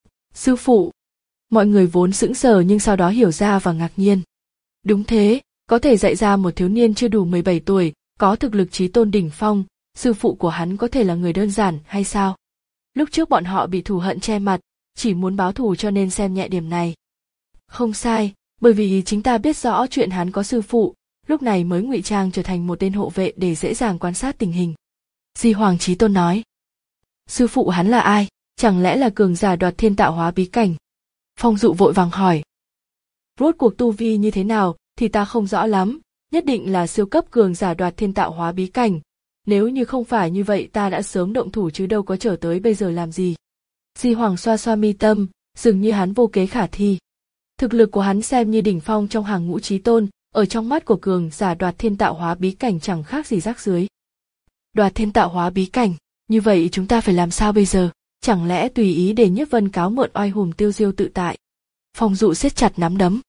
Sư phụ. Mọi người vốn sững sờ nhưng sau đó hiểu ra và ngạc nhiên. Đúng thế, có thể dạy ra một thiếu niên chưa đủ mười bảy tuổi, có thực lực Chí Tôn đỉnh phong, sư phụ của hắn có thể là người đơn giản hay sao? Lúc trước bọn họ bị thù hận che mặt, chỉ muốn báo thù cho nên xem nhẹ điểm này. Không sai, bởi vì chính ta biết rõ chuyện hắn có sư phụ, lúc này mới ngụy trang trở thành một tên hộ vệ để dễ dàng quan sát tình hình. Di Hoàng Chí Tôn nói. Sư phụ hắn là ai, chẳng lẽ là cường giả đoạt thiên tạo hóa bí cảnh? Phong Dụ vội vàng hỏi. Rốt cuộc tu vi như thế nào thì ta không rõ lắm, nhất định là siêu cấp cường giả đoạt thiên tạo hóa bí cảnh. Nếu như không phải như vậy ta đã sớm động thủ chứ đâu có trở tới bây giờ làm gì. Di Hoàng xoa xoa mi tâm, dường như hắn vô kế khả thi. Thực lực của hắn xem như đỉnh phong trong hàng ngũ Chí Tôn, ở trong mắt của cường giả đoạt thiên tạo hóa bí cảnh chẳng khác gì rác rưởi. Đoạt thiên tạo hóa bí cảnh, như vậy chúng ta phải làm sao bây giờ? Chẳng lẽ tùy ý để Nhiếp Vân cáo mượn oai hùng tiêu diêu tự tại? Phong Dụ siết chặt nắm đấm.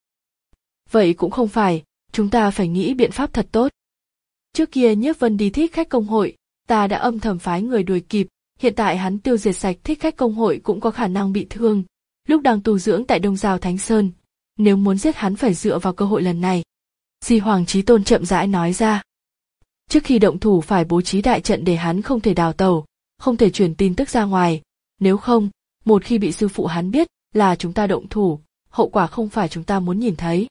Vậy cũng không phải, chúng ta phải nghĩ biện pháp thật tốt. Trước kia Nhiếp Vân đi thích khách công hội, ta đã âm thầm phái người đuổi kịp, hiện tại hắn tiêu diệt sạch thích khách công hội cũng có khả năng bị thương, lúc đang tu dưỡng tại Đông Giao Thánh Sơn, nếu muốn giết hắn phải dựa vào cơ hội lần này. Di Hoàng Chí Tôn chậm rãi nói ra. Trước khi động thủ phải bố trí đại trận để hắn không thể đào tẩu, không thể truyền tin tức ra ngoài, nếu không, một khi bị sư phụ hắn biết là chúng ta động thủ, hậu quả không phải chúng ta muốn nhìn thấy.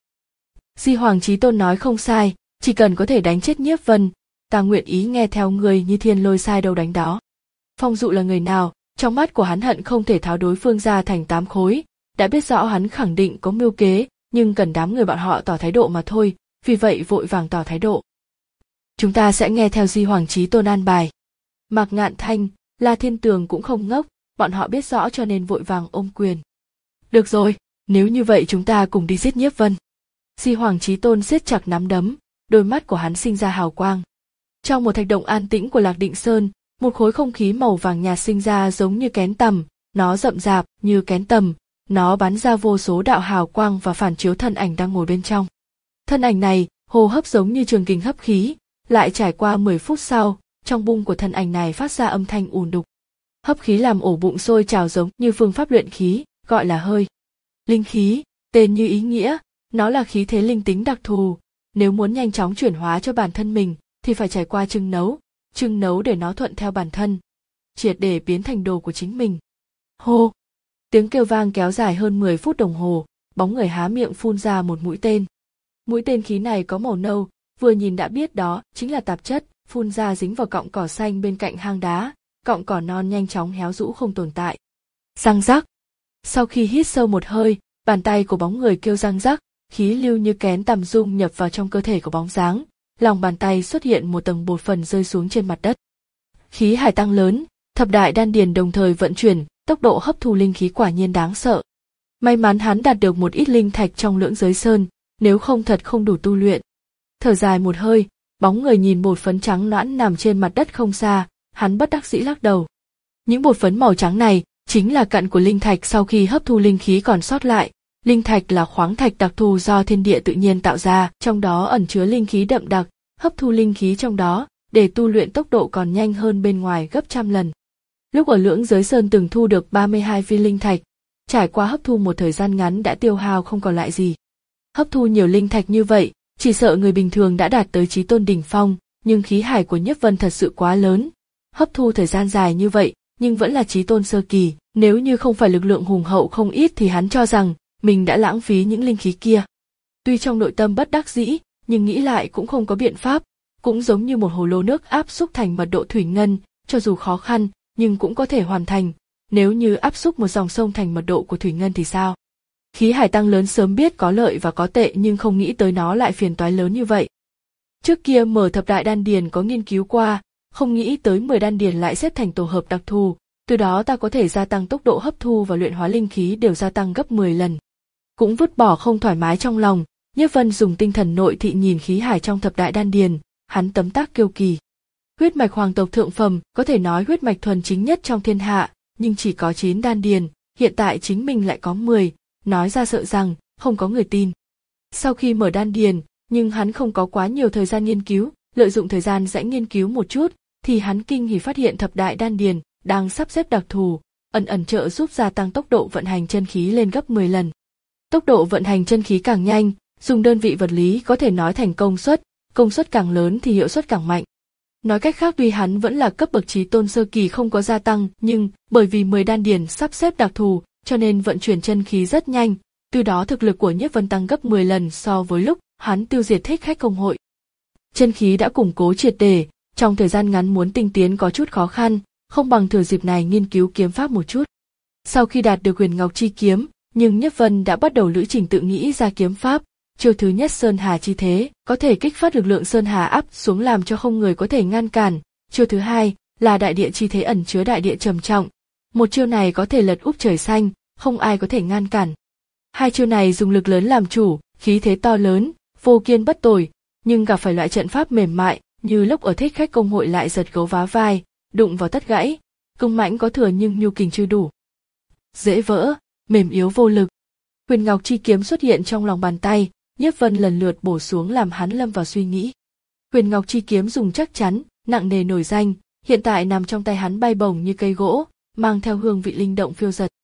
Di Hoàng Chí Tôn nói không sai, chỉ cần có thể đánh chết Nhiếp Vân, ta nguyện ý nghe theo người như thiên lôi sai đâu đánh đó. Phong Dụ là người nào, trong mắt của hắn hận không thể tháo đối phương ra thành tám khối, đã biết rõ hắn khẳng định có mưu kế, nhưng cần đám người bọn họ tỏ thái độ mà thôi, vì vậy vội vàng tỏ thái độ. Chúng ta sẽ nghe theo Di Hoàng Chí Tôn an bài. Mạc Ngạn Thanh, La Thiên Tường cũng không ngốc, bọn họ biết rõ cho nên vội vàng ôm quyền. Được rồi, nếu như vậy chúng ta cùng đi giết Nhiếp Vân. Di Hoàng Chí Tôn siết chặt nắm đấm, đôi mắt của hắn sinh ra hào quang. Trong một thạch động an tĩnh của Lạc Định Sơn, một khối không khí màu vàng nhạt sinh ra giống như kén tằm, nó rậm rạp như kén tầm, nó bắn ra vô số đạo hào quang và phản chiếu thân ảnh đang ngồi bên trong. Thân ảnh này, hô hấp giống như trường kình hấp khí, lại trải qua mười phút sau, trong bụng của thân ảnh này phát ra âm thanh ùn đục. Hấp khí làm ổ bụng sôi trào giống như phương pháp luyện khí, gọi là hơi. Linh khí, tên như ý nghĩa, nó là khí thế linh tính đặc thù, nếu muốn nhanh chóng chuyển hóa cho bản thân mình thì phải trải qua trưng nấu, trưng nấu để nó thuận theo bản thân, triệt để biến thành đồ của chính mình. Hô! Tiếng kêu vang kéo dài hơn mười phút đồng hồ, bóng người há miệng phun ra một mũi tên. Mũi tên khí này có màu nâu, vừa nhìn đã biết đó chính là tạp chất, phun ra dính vào cọng cỏ xanh bên cạnh hang đá, cọng cỏ non nhanh chóng héo rũ không tồn tại. Răng rắc! Sau khi hít sâu một hơi, bàn tay của bóng người kêu răng rắc, khí lưu như kén tằm dung nhập vào trong cơ thể của bóng dáng, lòng bàn tay xuất hiện một tầng bột phấn rơi xuống trên mặt đất. Khí hải tăng lớn, thập đại đan điền đồng thời vận chuyển, tốc độ hấp thu linh khí quả nhiên đáng sợ. May mắn hắn đạt được một ít linh thạch trong lưỡng giới sơn, nếu không thật không đủ tu luyện. Thở dài một hơi, bóng người nhìn bột phấn trắng nõn nằm trên mặt đất không xa, hắn bất đắc dĩ lắc đầu. Những bột phấn màu trắng này chính là cặn của linh thạch sau khi hấp thu linh khí còn sót lại. Linh thạch là khoáng thạch đặc thù do thiên địa tự nhiên tạo ra, trong đó ẩn chứa linh khí đậm đặc, hấp thu linh khí trong đó, để tu luyện tốc độ còn nhanh hơn bên ngoài gấp trăm lần. Lúc ở Lưỡng Giới Sơn từng thu được ba mươi hai viên linh thạch, trải qua hấp thu một thời gian ngắn đã tiêu hao không còn lại gì. Hấp thu nhiều linh thạch như vậy, chỉ sợ người bình thường đã đạt tới chí tôn đỉnh phong, nhưng khí hải của Nhiếp Vân thật sự quá lớn. Hấp thu thời gian dài như vậy, nhưng vẫn là chí tôn sơ kỳ, nếu như không phải lực lượng hùng hậu không ít thì hắn cho rằng mình đã lãng phí những linh khí kia. Tuy trong nội tâm bất đắc dĩ, nhưng nghĩ lại cũng không có biện pháp, cũng giống như một hồ lô nước áp xúc thành mật độ thủy ngân, cho dù khó khăn, nhưng cũng có thể hoàn thành. Nếu như áp xúc một dòng sông thành mật độ của thủy ngân thì sao? Khí hải tăng lớn sớm biết có lợi và có tệ nhưng không nghĩ tới nó lại phiền toái lớn như vậy. Trước kia mở thập đại đan điền có nghiên cứu qua, không nghĩ tới mười đan điền lại xếp thành tổ hợp đặc thù, từ đó ta có thể gia tăng tốc độ hấp thu và luyện hóa linh khí đều gia tăng gấp mười lần. Cũng vứt bỏ không thoải mái trong lòng, Nhiếp Vân dùng tinh thần nội thị nhìn khí hải trong thập đại đan điền, hắn tấm tắc kiêu kỳ. Huyết mạch hoàng tộc thượng phẩm, có thể nói huyết mạch thuần chính nhất trong thiên hạ, nhưng chỉ có chín đan điền, hiện tại chính mình lại có mười, nói ra sợ rằng không có người tin. Sau khi mở đan điền, nhưng hắn không có quá nhiều thời gian nghiên cứu, lợi dụng thời gian rãnh nghiên cứu một chút, thì hắn kinh hỉ phát hiện thập đại đan điền đang sắp xếp đặc thù, ẩn ẩn trợ giúp gia tăng tốc độ vận hành chân khí lên gấp mười lần. Tốc độ vận hành chân khí càng nhanh, dùng đơn vị vật lý có thể nói thành công suất, công suất càng lớn thì hiệu suất càng mạnh. Nói cách khác tuy hắn vẫn là cấp bậc chí tôn sơ kỳ không có gia tăng, nhưng bởi vì mười đan điền sắp xếp đặc thù, cho nên vận chuyển chân khí rất nhanh, từ đó thực lực của Nhiếp Vân tăng gấp mười lần so với lúc hắn tiêu diệt Thích Khách công hội. Chân khí đã củng cố triệt để, trong thời gian ngắn muốn tinh tiến có chút khó khăn, không bằng thừa dịp này nghiên cứu kiếm pháp một chút. Sau khi đạt được Huyền Ngọc Chi kiếm, nhưng Nhiếp Vân đã bắt đầu lữ trình tự nghĩ ra kiếm pháp. Chiêu thứ nhất Sơn Hà Chi Thế, có thể kích phát lực lượng Sơn Hà áp xuống làm cho không người có thể ngăn cản. Chiêu thứ hai là Đại Địa Chi Thế, ẩn chứa đại địa trầm trọng. Một chiêu này có thể lật úp trời xanh, không ai có thể ngăn cản. Hai chiêu này dùng lực lớn làm chủ, khí thế to lớn, vô kiên bất tồi, nhưng gặp phải loại trận pháp mềm mại, như lúc ở Thích Khách công hội lại giật gấu vá vai, đụng vào tất gãy, công mãnh có thừa nhưng nhu kình chưa đủ. Dễ vỡ, mềm yếu vô lực. Huyền Ngọc Chi kiếm xuất hiện trong lòng bàn tay, Nhiếp Vân lần lượt bổ xuống làm hắn lâm vào suy nghĩ. Huyền Ngọc Chi kiếm dùng chắc chắn, nặng nề nổi danh, hiện tại nằm trong tay hắn bay bổng như cây gỗ, mang theo hương vị linh động phiêu dật.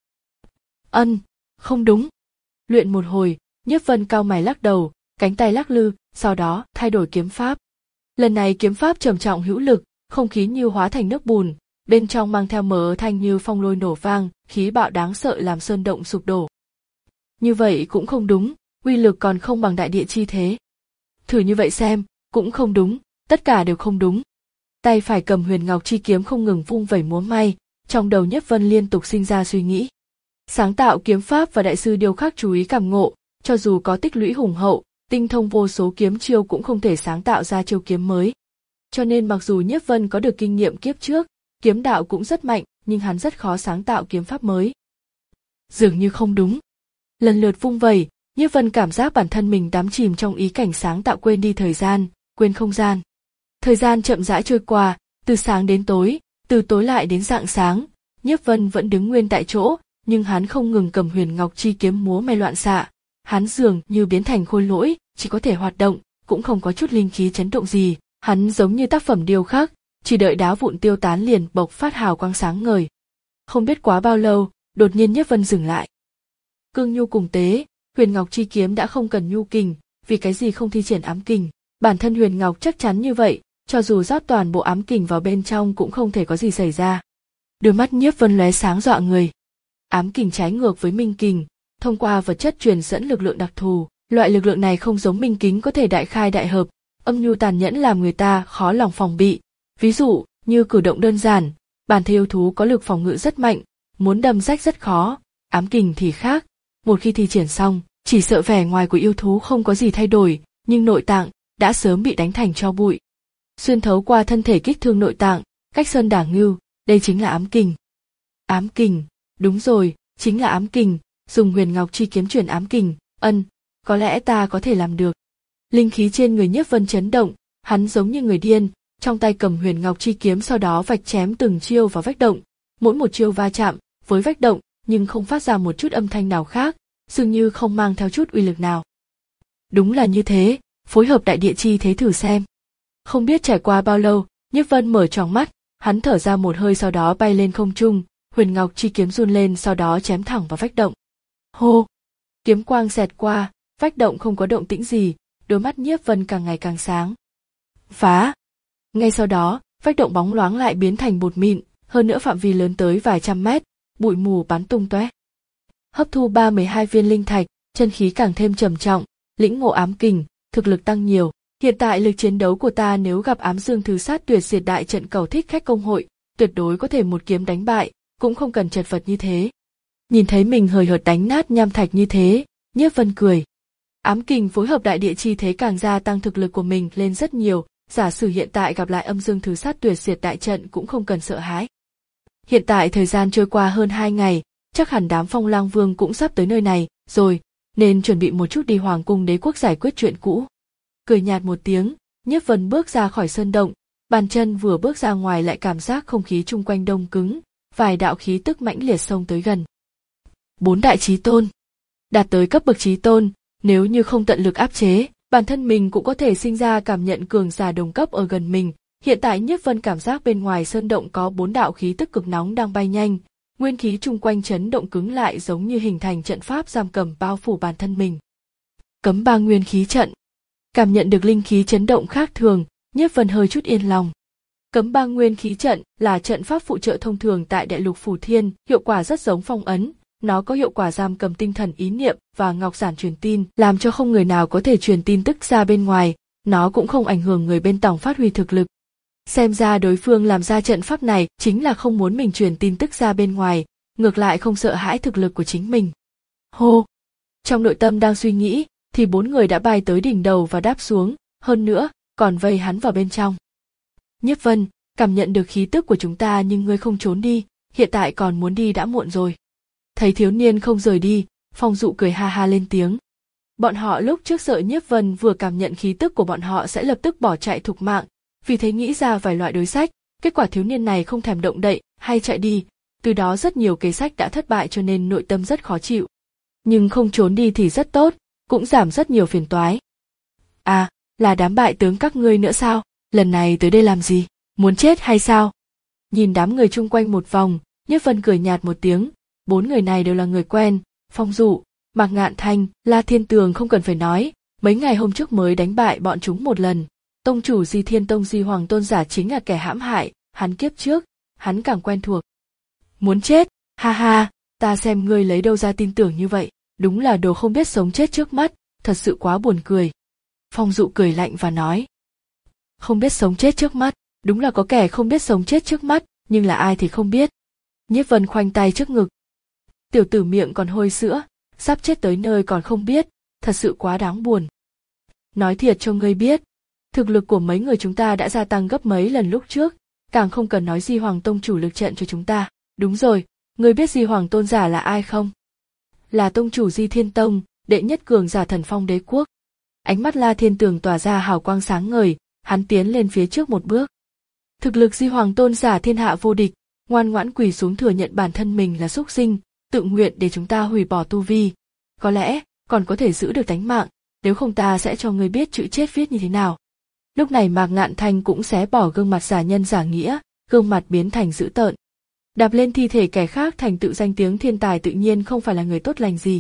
Ân, không đúng. Luyện một hồi, Nhiếp Vân cau mày lắc đầu, cánh tay lắc lư, sau đó thay đổi kiếm pháp. Lần này kiếm pháp trầm trọng hữu lực, không khí như hóa thành nước bùn, bên trong mang theo mờ thanh như phong lôi nổ vang, khí bạo đáng sợ làm sơn động sụp đổ. Như vậy cũng không đúng, uy lực còn không bằng Đại Địa Chi Thế. Thử như vậy xem, cũng không đúng, tất cả đều không đúng. Tay phải cầm Huyền Ngọc Chi kiếm không ngừng vung vẩy múa may, trong đầu Nhiếp Vân liên tục sinh ra suy nghĩ. Sáng tạo kiếm pháp và đại sư điêu khắc chú ý cảm ngộ, cho dù có tích lũy hùng hậu, tinh thông vô số kiếm chiêu cũng không thể sáng tạo ra chiêu kiếm mới. Cho nên mặc dù Nhiếp Vân có được kinh nghiệm kiếp trước, kiếm đạo cũng rất mạnh, nhưng hắn rất khó sáng tạo kiếm pháp mới. Dường như không đúng. Lần lượt vung vẩy, Nhiếp Vân cảm giác bản thân mình đắm chìm trong ý cảnh sáng tạo, quên đi thời gian, quên không gian. Thời gian chậm rãi trôi qua, từ sáng đến tối, từ tối lại đến rạng sáng, Nhiếp Vân vẫn đứng nguyên tại chỗ, nhưng hắn không ngừng cầm Huyền Ngọc Chi kiếm múa may loạn xạ. Hắn dường như biến thành khôi lỗi, chỉ có thể hoạt động, cũng không có chút linh khí chấn động gì. Hắn giống như tác phẩm điêu khắc, chỉ đợi đá vụn tiêu tán liền bộc phát hào quang sáng ngời. Không biết quá bao lâu, đột nhiên Nhiếp Vân dừng lại. Cương nhu cùng tế, Huyền Ngọc Chi kiếm đã không cần nhu kình, vì cái gì không thi triển ám kình? Bản thân Huyền Ngọc chắc chắn như vậy, cho dù rót toàn bộ ám kình vào bên trong cũng không thể có gì xảy ra. Đôi mắt Nhiếp Vân lóe sáng dọa người. Ám kình trái ngược với minh kình, thông qua vật chất truyền dẫn lực lượng đặc thù, loại lực lượng này không giống minh kính có thể đại khai đại hợp, âm nhu tàn nhẫn làm người ta khó lòng phòng bị. Ví dụ, như cử động đơn giản, bản thể yêu thú có lực phòng ngự rất mạnh, muốn đâm rách rất khó, ám kình thì khác, một khi thi triển xong, chỉ sợ vẻ ngoài của yêu thú không có gì thay đổi, nhưng nội tạng đã sớm bị đánh thành tro bụi. Xuyên thấu qua thân thể kích thương nội tạng, cách sơn đả ngưu, đây chính là ám kình. Ám kình, đúng rồi, chính là ám kình, dùng Huyền Ngọc Chi kiếm truyền ám kình, ân, có lẽ ta có thể làm được. Linh khí trên người Nhiếp Vân chấn động, hắn giống như người điên, trong tay cầm Huyền Ngọc Chi kiếm sau đó vạch chém từng chiêu vào vách động, mỗi một chiêu va chạm với vách động nhưng không phát ra một chút âm thanh nào khác, dường như không mang theo chút uy lực nào. Đúng là như thế, phối hợp đại địa chi thế thử xem. Không biết trải qua bao lâu, Nhiếp Vân mở tròng mắt, hắn thở ra một hơi sau đó bay lên không trung, huyền ngọc chi kiếm run lên sau đó chém thẳng vào vách động. Hô! Kiếm quang xẹt qua, vách động không có động tĩnh gì, đôi mắt Nhiếp Vân càng ngày càng sáng. Phá! Ngay sau đó, vách động bóng loáng lại biến thành bột mịn, hơn nữa phạm vi lớn tới vài trăm mét, bụi mù bắn tung tóe. Hấp thu ba mươi hai viên linh thạch, chân khí càng thêm trầm trọng, lĩnh ngộ ám kình, thực lực tăng nhiều. Hiện tại lực chiến đấu của ta nếu gặp ám dương thứ sát tuyệt diệt đại trận cầu thích khách công hội, tuyệt đối có thể một kiếm đánh bại, cũng không cần chật vật như thế. Nhìn thấy mình hời hợt đánh nát nham thạch như thế, Nhiếp Vân cười. Ám kình phối hợp đại địa chi thế càng gia tăng thực lực của mình lên rất nhiều, giả sử hiện tại gặp lại âm dương thứ sát tuyệt diệt đại trận cũng không cần sợ hãi. Hiện tại thời gian trôi qua hơn hai ngày, chắc hẳn đám Phong Lang Vương cũng sắp tới nơi này rồi, nên chuẩn bị một chút đi Hoàng cung đế quốc giải quyết chuyện cũ. Cười nhạt một tiếng, Nhiếp Vân bước ra khỏi sơn động, bàn chân vừa bước ra ngoài lại cảm giác không khí chung quanh đông cứng, vài đạo khí tức mãnh liệt xông tới gần. Bốn đại chí tôn, đạt tới cấp bậc chí tôn, nếu như không tận lực áp chế, bản thân mình cũng có thể sinh ra cảm nhận cường giả đồng cấp ở gần mình. Hiện tại Nhiếp Vân cảm giác bên ngoài sơn động có bốn đạo khí tức cực nóng đang bay nhanh, nguyên khí chung quanh chấn động cứng lại giống như hình thành trận pháp giam cầm bao phủ bản thân mình. Cấm ba nguyên khí trận. Cảm nhận được linh khí chấn động khác thường, Nhiếp Vân hơi chút yên lòng. Cấm ba nguyên khí trận là trận pháp phụ trợ thông thường tại Đại Lục Phủ Thiên, hiệu quả rất giống phong ấn, nó có hiệu quả giam cầm tinh thần ý niệm và ngọc giản truyền tin, làm cho không người nào có thể truyền tin tức ra bên ngoài, nó cũng không ảnh hưởng người bên tổng phát huy thực lực. Xem ra đối phương làm ra trận pháp này chính là không muốn mình truyền tin tức ra bên ngoài, ngược lại không sợ hãi thực lực của chính mình. Hô! Trong nội tâm đang suy nghĩ, thì bốn người đã bay tới đỉnh đầu và đáp xuống, hơn nữa, còn vây hắn vào bên trong. Nhiếp Vân, cảm nhận được khí tức của chúng ta nhưng ngươi không trốn đi, hiện tại còn muốn đi đã muộn rồi. Thấy thiếu niên không rời đi, Phong Dụ cười ha ha lên tiếng. Bọn họ lúc trước sợ Nhiếp Vân vừa cảm nhận khí tức của bọn họ sẽ lập tức bỏ chạy thục mạng, vì thế nghĩ ra vài loại đối sách, kết quả thiếu niên này không thèm động đậy hay chạy đi, từ đó rất nhiều kế sách đã thất bại cho nên nội tâm rất khó chịu. Nhưng không trốn đi thì rất tốt, cũng giảm rất nhiều phiền toái. À, là đám bại tướng các ngươi nữa sao? Lần này tới đây làm gì? Muốn chết hay sao? Nhìn đám người chung quanh một vòng, Nhiếp Vân cười nhạt một tiếng, bốn người này đều là người quen, Phong Dụ, Mạc Ngạn Thanh, La Thiên Tường không cần phải nói, mấy ngày hôm trước mới đánh bại bọn chúng một lần. Tông chủ Di Thiên Tông Di Hoàng Tôn giả chính là kẻ hãm hại, hắn kiếp trước, hắn càng quen thuộc. Muốn chết, ha ha, ta xem ngươi lấy đâu ra tin tưởng như vậy, đúng là đồ không biết sống chết trước mắt, thật sự quá buồn cười. Phong Dụ cười lạnh và nói. Không biết sống chết trước mắt, đúng là có kẻ không biết sống chết trước mắt, nhưng là ai thì không biết. Nhiếp Vân khoanh tay trước ngực. Tiểu tử miệng còn hôi sữa, sắp chết tới nơi còn không biết, thật sự quá đáng buồn. Nói thiệt cho ngươi biết, thực lực của mấy người chúng ta đã gia tăng gấp mấy lần lúc trước, càng không cần nói Di Hoàng Tông chủ lực trận cho chúng ta. Đúng rồi, ngươi biết Di Hoàng Tôn giả là ai không? Là tông chủ Di Thiên Tông, đệ nhất cường giả thần phong đế quốc. Ánh mắt La Thiên Tường tỏa ra hào quang sáng ngời, hắn tiến lên phía trước một bước. Thực lực Di Hoàng Tôn giả thiên hạ vô địch, ngoan ngoãn quỳ xuống thừa nhận bản thân mình là súc sinh, tự nguyện để chúng ta hủy bỏ tu vi. Có lẽ còn có thể giữ được tánh mạng, nếu không ta sẽ cho ngươi biết chữ chết viết như thế nào. Lúc này Mạc Ngạn Thanh cũng xé bỏ gương mặt giả nhân giả nghĩa, gương mặt biến thành dữ tợn. Đạp lên thi thể kẻ khác thành tựu danh tiếng thiên tài tự nhiên không phải là người tốt lành gì.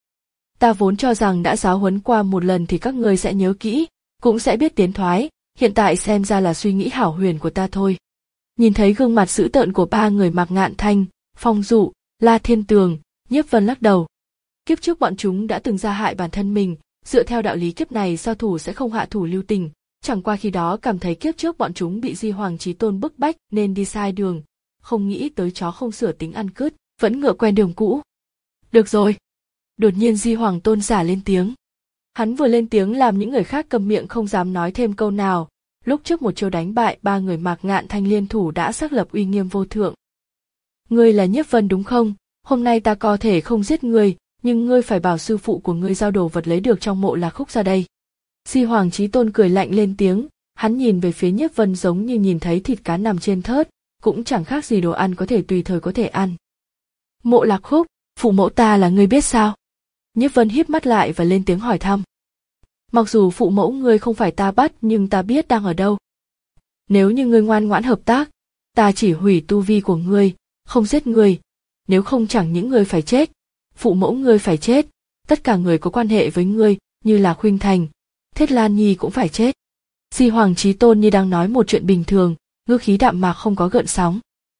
Ta vốn cho rằng đã giáo huấn qua một lần thì các ngươi sẽ nhớ kỹ, cũng sẽ biết tiến thoái, hiện tại xem ra là suy nghĩ hảo huyền của ta thôi. Nhìn thấy gương mặt dữ tợn của ba người Mạc Ngạn Thanh, Phong Dụ, La Thiên Tường, Nhiếp Vân lắc đầu. Kiếp trước bọn chúng đã từng gia hại bản thân mình, dựa theo đạo lý kiếp này sao thủ sẽ không hạ thủ lưu tình, chẳng qua khi đó cảm thấy kiếp trước bọn chúng bị Di Hoàng Chí Tôn bức bách nên đi sai đường, không nghĩ tới chó không sửa tính ăn cứt, vẫn ngựa quen đường cũ. Được rồi. Đột nhiên Di Hoàng Tôn giả lên tiếng. Hắn vừa lên tiếng làm những người khác câm miệng không dám nói thêm câu nào, lúc trước một chiêu đánh bại ba người Mạc Ngạn Thanh liên thủ đã xác lập uy nghiêm vô thượng. Ngươi là Nhiếp Vân đúng không? Hôm nay ta có thể không giết ngươi, nhưng ngươi phải bảo sư phụ của ngươi giao đồ vật lấy được trong mộ Lạc Khúc ra đây. Di Hoàng Chí Tôn cười lạnh lên tiếng, hắn nhìn về phía Nhiếp Vân giống như nhìn thấy thịt cá nằm trên thớt, cũng chẳng khác gì đồ ăn có thể tùy thời có thể ăn. Mộ Lạc Khúc, phụ mẫu ta là ngươi biết sao? Nhiếp Vân híp mắt lại và lên tiếng hỏi thăm. Mặc dù phụ mẫu ngươi không phải ta bắt nhưng ta biết đang ở đâu. Nếu như ngươi ngoan ngoãn hợp tác, ta chỉ hủy tu vi của ngươi, không giết ngươi. Nếu không chẳng những ngươi phải chết, phụ mẫu ngươi phải chết, tất cả người có quan hệ với ngươi như là Khuynh Thành, Thiết Lan Nhi cũng phải chết. Di Hoàng Chí Tôn như đang nói một chuyện bình thường, ngữ khí đạm mạc không có gợn sóng.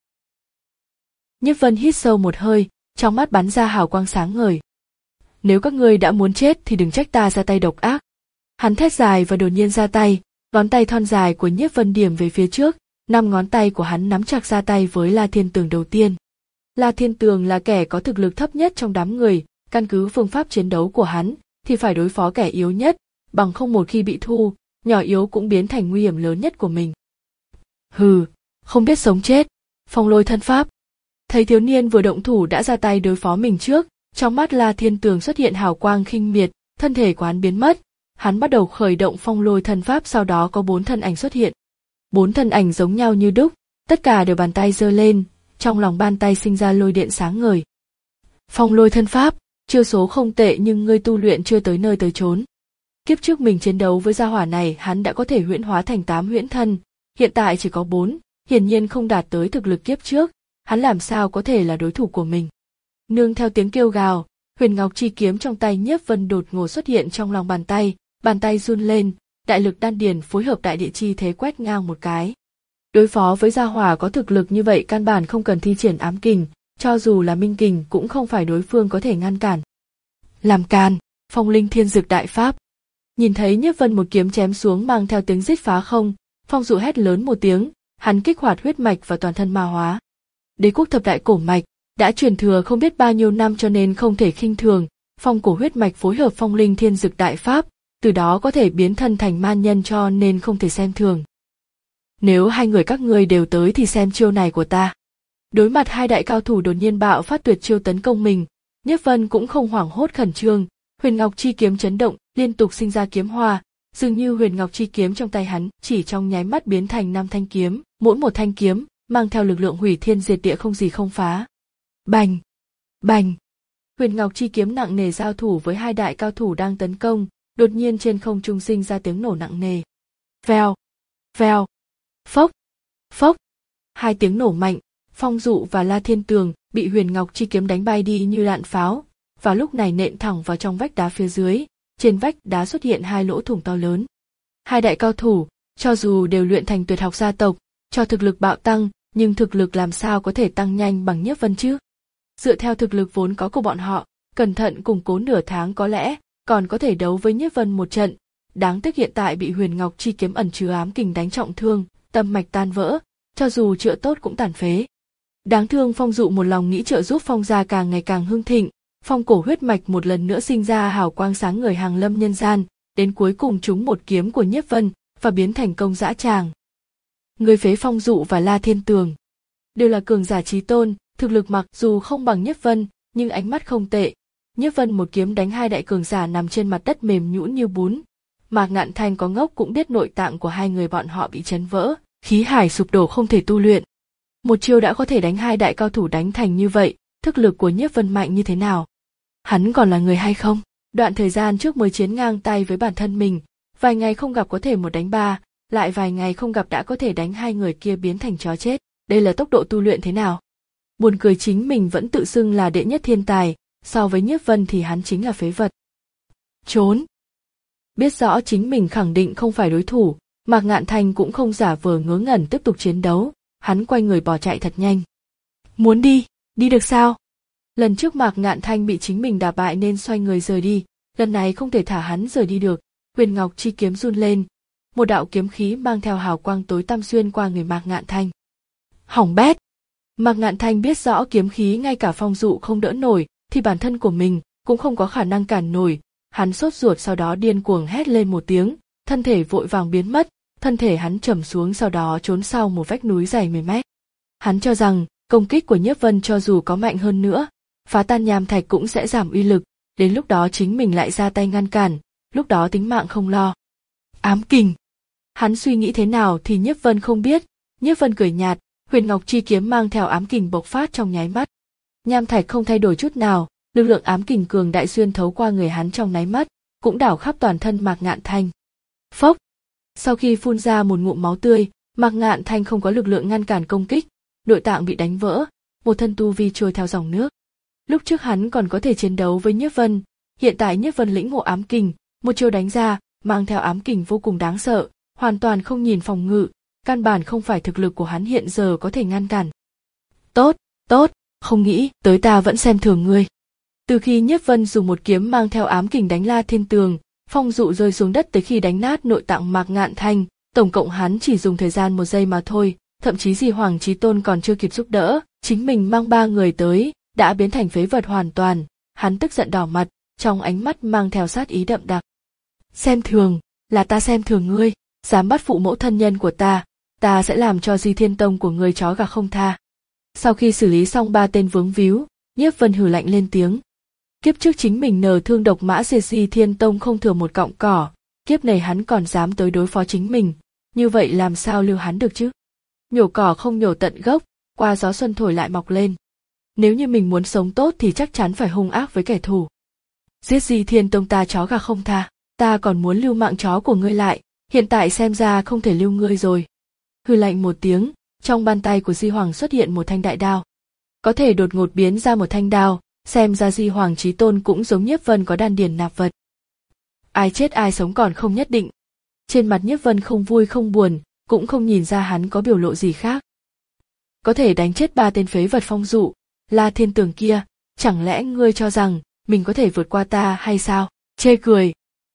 Nhiếp Vân hít sâu một hơi, trong mắt bắn ra hào quang sáng ngời. Nếu các ngươi đã muốn chết thì đừng trách ta ra tay độc ác. Hắn thét dài và đột nhiên ra tay, ngón tay thon dài của Nhiếp Vân điểm về phía trước, năm ngón tay của hắn nắm chặt ra tay với La Thiên Tường đầu tiên. La Thiên Tường là kẻ có thực lực thấp nhất trong đám người, căn cứ phương pháp chiến đấu của hắn thì phải đối phó kẻ yếu nhất, bằng không một khi bị thu, nhỏ yếu cũng biến thành nguy hiểm lớn nhất của mình. Hừ, không biết sống chết, Phong Lôi thân pháp. Thấy thiếu niên vừa động thủ đã ra tay đối phó mình trước, trong mắt La Thiên Tường xuất hiện hào quang khinh miệt, thân thể của hắn biến mất, hắn bắt đầu khởi động Phong Lôi thân pháp, sau đó có bốn thân ảnh xuất hiện. Bốn thân ảnh giống nhau như đúc, tất cả đều bàn tay giơ lên, trong lòng bàn tay sinh ra lôi điện sáng ngời. Phong Lôi thân pháp, chiêu số không tệ nhưng ngươi tu luyện chưa tới nơi tới chốn. Kiếp trước mình chiến đấu với gia hỏa này hắn đã có thể huyễn hóa thành tám huyễn thân, hiện tại chỉ có bốn, hiển nhiên không đạt tới thực lực kiếp trước, hắn làm sao có thể là đối thủ của mình. Nương theo tiếng kêu gào, Huyền Ngọc chi kiếm trong tay Nhiếp Vân đột ngột xuất hiện trong lòng bàn tay, bàn tay run lên, đại lực đan điền phối hợp đại địa chi thế quét ngang một cái. Đối phó với gia hỏa có thực lực như vậy căn bản không cần thi triển ám kình, cho dù là minh kình cũng không phải đối phương có thể ngăn cản. Làm càn, Phong Linh Thiên Dực đại pháp. Nhìn thấy Nhiếp Vân một kiếm chém xuống mang theo tiếng rít phá không, Phong Dụ hét lớn một tiếng, hắn kích hoạt huyết mạch và toàn thân ma hóa. Đế quốc thập đại cổ mạch đã truyền thừa không biết bao nhiêu năm cho nên không thể khinh thường, phong cổ huyết mạch phối hợp Phong Linh Thiên Dực đại pháp, từ đó có thể biến thân thành man nhân cho nên không thể xem thường. Nếu hai người các ngươi đều tới thì xem chiêu này của ta. Đối mặt hai đại cao thủ đột nhiên bạo phát tuyệt chiêu tấn công mình, Nhiếp Vân cũng không hoảng hốt khẩn trương, Huyền Ngọc chi kiếm chấn động, liên tục sinh ra kiếm hoa, dường như Huyền Ngọc chi kiếm trong tay hắn chỉ trong nháy mắt biến thành năm thanh kiếm, mỗi một thanh kiếm mang theo lực lượng hủy thiên diệt địa không gì không phá. Bành, bành. Huyền Ngọc chi kiếm nặng nề giao thủ với hai đại cao thủ đang tấn công, đột nhiên trên không trung sinh ra tiếng nổ nặng nề. Vèo, vèo, phốc, phốc. Hai tiếng nổ mạnh, Phong Dụ và La Thiên Tường bị Huyền Ngọc chi kiếm đánh bay đi như đạn pháo, vào lúc này nện thẳng vào trong vách đá phía dưới, trên vách đá xuất hiện hai lỗ thủng to lớn. Hai đại cao thủ, cho dù đều luyện thành tuyệt học gia tộc, cho thực lực bạo tăng, nhưng thực lực làm sao có thể tăng nhanh bằng Nhiếp Vân chứ? Dựa theo thực lực vốn có của bọn họ, cẩn thận củng cố nửa tháng có lẽ còn có thể đấu với Nhiếp Vân một trận, đáng tiếc hiện tại bị Huyền Ngọc chi kiếm ẩn chứa ám kình đánh trọng thương, tâm mạch tan vỡ, cho dù chữa tốt cũng tàn phế. Đáng thương Phong Dụ một lòng nghĩ trợ giúp Phong gia càng ngày càng hưng thịnh, phong cổ huyết mạch một lần nữa sinh ra hào quang sáng ngời hàng lâm nhân gian, đến cuối cùng trúng một kiếm của Nhiếp Vân và biến thành công dã tràng. Người phế Phong Dụ và La Thiên Tường đều là cường giả chí tôn, thực lực mặc dù không bằng Nhiếp Vân, nhưng ánh mắt không tệ. Nhiếp Vân một kiếm đánh hai đại cường giả nằm trên mặt đất mềm nhũn như bún. Mạc Ngạn Thanh có ngốc cũng biết nội tạng của hai người bọn họ bị chấn vỡ, khí hải sụp đổ không thể tu luyện. Một chiêu đã có thể đánh hai đại cao thủ đánh thành như vậy, thực lực của Nhiếp Vân mạnh như thế nào? Hắn còn là người hay không? Đoạn thời gian trước mới chiến ngang tay với bản thân mình, vài ngày không gặp có thể một đánh ba, lại vài ngày không gặp đã có thể đánh hai người kia biến thành chó chết. Đây là tốc độ tu luyện thế nào? Buồn cười chính mình vẫn tự xưng là đệ nhất thiên tài, so với Nhiếp Vân thì hắn chính là phế vật. Trốn! Biết rõ chính mình khẳng định không phải đối thủ, Mạc Ngạn Thanh cũng không giả vờ ngớ ngẩn tiếp tục chiến đấu, hắn quay người bỏ chạy thật nhanh. Muốn đi, đi được sao? Lần trước Mạc Ngạn Thanh bị chính mình đả bại nên xoay người rời đi, lần này không thể thả hắn rời đi được. Huyền Ngọc chi kiếm run lên, một đạo kiếm khí mang theo hào quang tối tăm xuyên qua người Mạc Ngạn Thanh. Hỏng bét! Mạc Ngạn Thanh biết rõ kiếm khí ngay cả Phong Dụ không đỡ nổi, thì bản thân của mình cũng không có khả năng cản nổi. Hắn sốt ruột sau đó điên cuồng hét lên một tiếng, thân thể vội vàng biến mất, thân thể hắn trầm xuống sau đó trốn sau một vách núi dày mười mét. Hắn cho rằng công kích của Nhiếp Vân cho dù có mạnh hơn nữa, phá tan nham thạch cũng sẽ giảm uy lực, đến lúc đó chính mình lại ra tay ngăn cản, lúc đó tính mạng không lo. Ám kình! Hắn suy nghĩ thế nào thì Nhiếp Vân không biết, Nhiếp Vân cười nhạt, Huyền Ngọc Chi kiếm mang theo ám kình bộc phát trong nháy mắt. Nham thạch không thay đổi chút nào, lực lượng ám kình cường đại xuyên thấu qua người hắn trong nháy mắt, cũng đảo khắp toàn thân Mạc Ngạn Thanh. Phốc! Sau khi phun ra một ngụm máu tươi, Mạc Ngạn Thanh không có lực lượng ngăn cản công kích, nội tạng bị đánh vỡ, một thân tu vi trôi theo dòng nước. Lúc trước hắn còn có thể chiến đấu với Nhiếp Vân, hiện tại Nhiếp Vân lĩnh ngộ ám kình, một chiêu đánh ra, mang theo ám kình vô cùng đáng sợ, hoàn toàn không nhìn phòng ngự, căn bản không phải thực lực của hắn hiện giờ có thể ngăn cản. Tốt, tốt, không nghĩ tới ta vẫn xem thường ngươi. Từ khi Nhiếp Vân dùng một kiếm mang theo ám kình đánh La Thiên Tường, phong dụ rơi xuống đất tới khi đánh nát nội tạng Mạc Ngạn Thanh, tổng cộng hắn chỉ dùng thời gian một giây mà thôi, thậm chí Di Hoàng Chí Tôn còn chưa kịp giúp đỡ, chính mình mang ba người tới, đã biến thành phế vật hoàn toàn, hắn tức giận đỏ mặt, trong ánh mắt mang theo sát ý đậm đặc. Xem thường, là ta xem thường ngươi, dám bắt phụ mẫu thân nhân của ta, ta sẽ làm cho Di Thiên Tông của ngươi chó gà không tha. Sau khi xử lý xong ba tên vướng víu, Nhiếp Vân hừ lạnh lên tiếng. Kiếp trước chính mình nở thương độc mã diệt Di Thiên Tông không thừa một cọng cỏ, kiếp này hắn còn dám tới đối phó chính mình, như vậy làm sao lưu hắn được chứ? Nhổ cỏ không nhổ tận gốc, qua gió xuân thổi lại mọc lên. Nếu như mình muốn sống tốt thì chắc chắn phải hung ác với kẻ thù. Giết Di Thiên Tông ta chó gà không tha, ta còn muốn lưu mạng chó của ngươi lại, hiện tại xem ra không thể lưu ngươi rồi. Hừ lạnh một tiếng, trong bàn tay của Di Hoàng xuất hiện một thanh đại đao. Có thể đột ngột biến ra một thanh đao, xem ra Di Hoàng Chí Tôn cũng giống Nhiếp Vân có đan điền nạp vật. Ai chết ai sống còn không nhất định. Trên mặt Nhiếp Vân không vui không buồn, cũng không nhìn ra hắn có biểu lộ gì khác. Có thể đánh chết ba tên phế vật phong dụ, La Thiên Tường kia, chẳng lẽ ngươi cho rằng mình có thể vượt qua ta hay sao? Chê cười.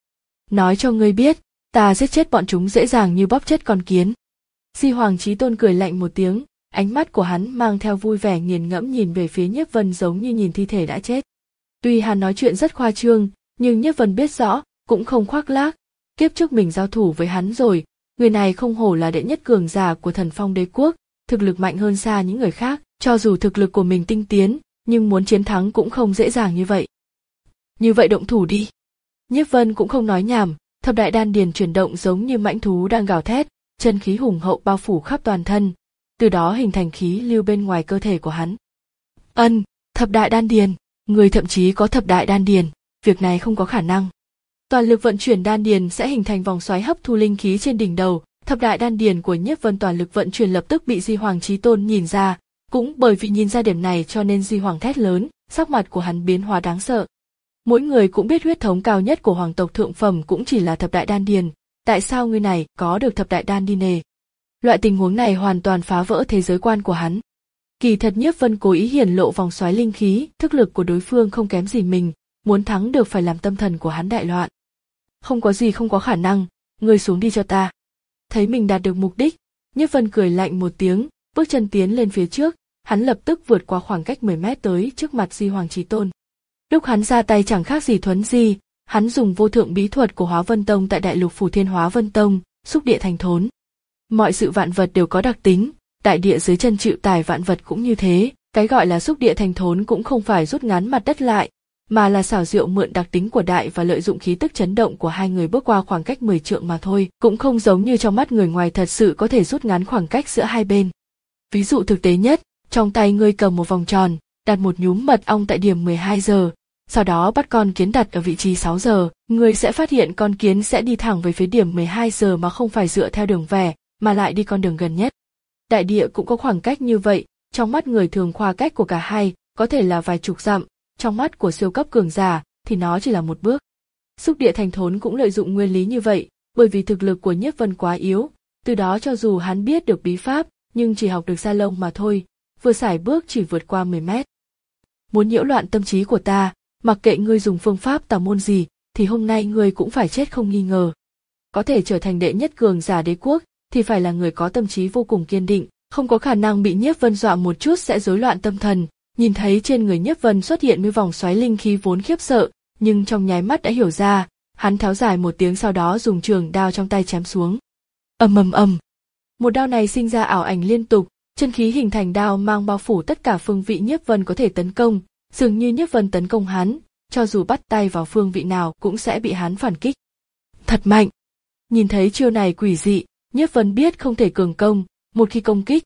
Nói cho ngươi biết, ta giết chết bọn chúng dễ dàng như bóp chết con kiến. Di Hoàng Chí Tôn cười lạnh một tiếng, ánh mắt của hắn mang theo vui vẻ nghiền ngẫm nhìn về phía Nhiếp Vân giống như nhìn thi thể đã chết. Tuy hắn nói chuyện rất khoa trương, nhưng Nhiếp Vân biết rõ, cũng không khoác lác, kiếp trước mình giao thủ với hắn rồi, người này không hổ là đệ nhất cường giả của Thần Phong Đế quốc, thực lực mạnh hơn xa những người khác, cho dù thực lực của mình tinh tiến, nhưng muốn chiến thắng cũng không dễ dàng như vậy. Như vậy động thủ đi. Nhiếp Vân cũng không nói nhảm, thập đại đan điền chuyển động giống như mãnh thú đang gào thét, chân khí hùng hậu bao phủ khắp toàn thân, từ đó hình thành khí lưu bên ngoài cơ thể của hắn. Ân, thập đại đan điền, người thậm chí có thập đại đan điền, việc này không có khả năng. Toàn lực vận chuyển đan điền sẽ hình thành vòng xoáy hấp thu linh khí trên đỉnh đầu, thập đại đan điền của Nhiếp Vân toàn lực vận chuyển lập tức bị Di Hoàng Chí Tôn nhìn ra, cũng bởi vì nhìn ra điểm này cho nên Di Hoàng thét lớn, sắc mặt của hắn biến hóa đáng sợ. Mỗi người cũng biết huyết thống cao nhất của hoàng tộc thượng phẩm cũng chỉ là thập đại đan điền, tại sao người này có được thập đại đan điền nề? Loại tình huống này hoàn toàn phá vỡ thế giới quan của hắn. Kỳ thật Nhiếp Vân cố ý hiển lộ vòng xoáy linh khí, thức lực của đối phương không kém gì mình, muốn thắng được phải làm tâm thần của hắn đại loạn. Không có gì không có khả năng, ngươi xuống đi cho ta. Thấy mình đạt được mục đích, Nhiếp Vân cười lạnh một tiếng, bước chân tiến lên phía trước, hắn lập tức vượt qua khoảng cách mười mét tới trước mặt Di Hoàng Chí Tôn. Lúc hắn ra tay chẳng khác gì thuấn di, hắn dùng vô thượng bí thuật của Hóa Vân Tông tại Đại Lục Phủ Thiên Hóa Vân Tông, xúc địa thành thốn. Mọi sự vạn vật đều có đặc tính, đại địa dưới chân chịu tải vạn vật cũng như thế, cái gọi là xúc địa thành thốn cũng không phải rút ngắn mặt đất lại, mà là xảo diệu mượn đặc tính của đại và lợi dụng khí tức chấn động của hai người bước qua khoảng cách mười trượng mà thôi, cũng không giống như trong mắt người ngoài thật sự có thể rút ngắn khoảng cách giữa hai bên. Ví dụ thực tế nhất, trong tay ngươi cầm một vòng tròn, đặt một nhúm mật ong tại điểm mười hai giờ, sau đó bắt con kiến đặt ở vị trí sáu giờ, ngươi sẽ phát hiện con kiến sẽ đi thẳng về phía điểm mười hai giờ mà không phải dựa theo đường về, mà lại đi con đường gần nhất. Đại địa cũng có khoảng cách như vậy, trong mắt người thường khoảng cách của cả hai có thể là vài chục dặm, trong mắt của siêu cấp cường giả thì nó chỉ là một bước. Xúc địa thành thốn cũng lợi dụng nguyên lý như vậy, bởi vì thực lực của Nhiếp Vân quá yếu, từ đó cho dù hắn biết được bí pháp, nhưng chỉ học được da lông mà thôi, vừa sải bước chỉ vượt qua mười mét. Muốn nhiễu loạn tâm trí của ta, mặc kệ ngươi dùng phương pháp tà môn gì, thì hôm nay ngươi cũng phải chết không nghi ngờ. Có thể trở thành đệ nhất cường giả đế quốc, thì phải là người có tâm trí vô cùng kiên định, không có khả năng bị Nhiếp Vân dọa một chút sẽ rối loạn tâm thần. Nhìn thấy trên người Nhiếp Vân xuất hiện mấy vòng xoáy linh khí vốn khiếp sợ, nhưng trong nháy mắt đã hiểu ra, hắn tháo dài một tiếng sau đó dùng trường đao trong tay chém xuống. Ầm ầm ầm. Một đao này sinh ra ảo ảnh liên tục, chân khí hình thành đao mang bao phủ tất cả phương vị Nhiếp Vân có thể tấn công, dường như Nhiếp Vân tấn công hắn, cho dù bắt tay vào phương vị nào cũng sẽ bị hắn phản kích. Thật mạnh. Nhìn thấy chiêu này quỷ dị, Nhiếp Vân biết không thể cường công, một khi công kích,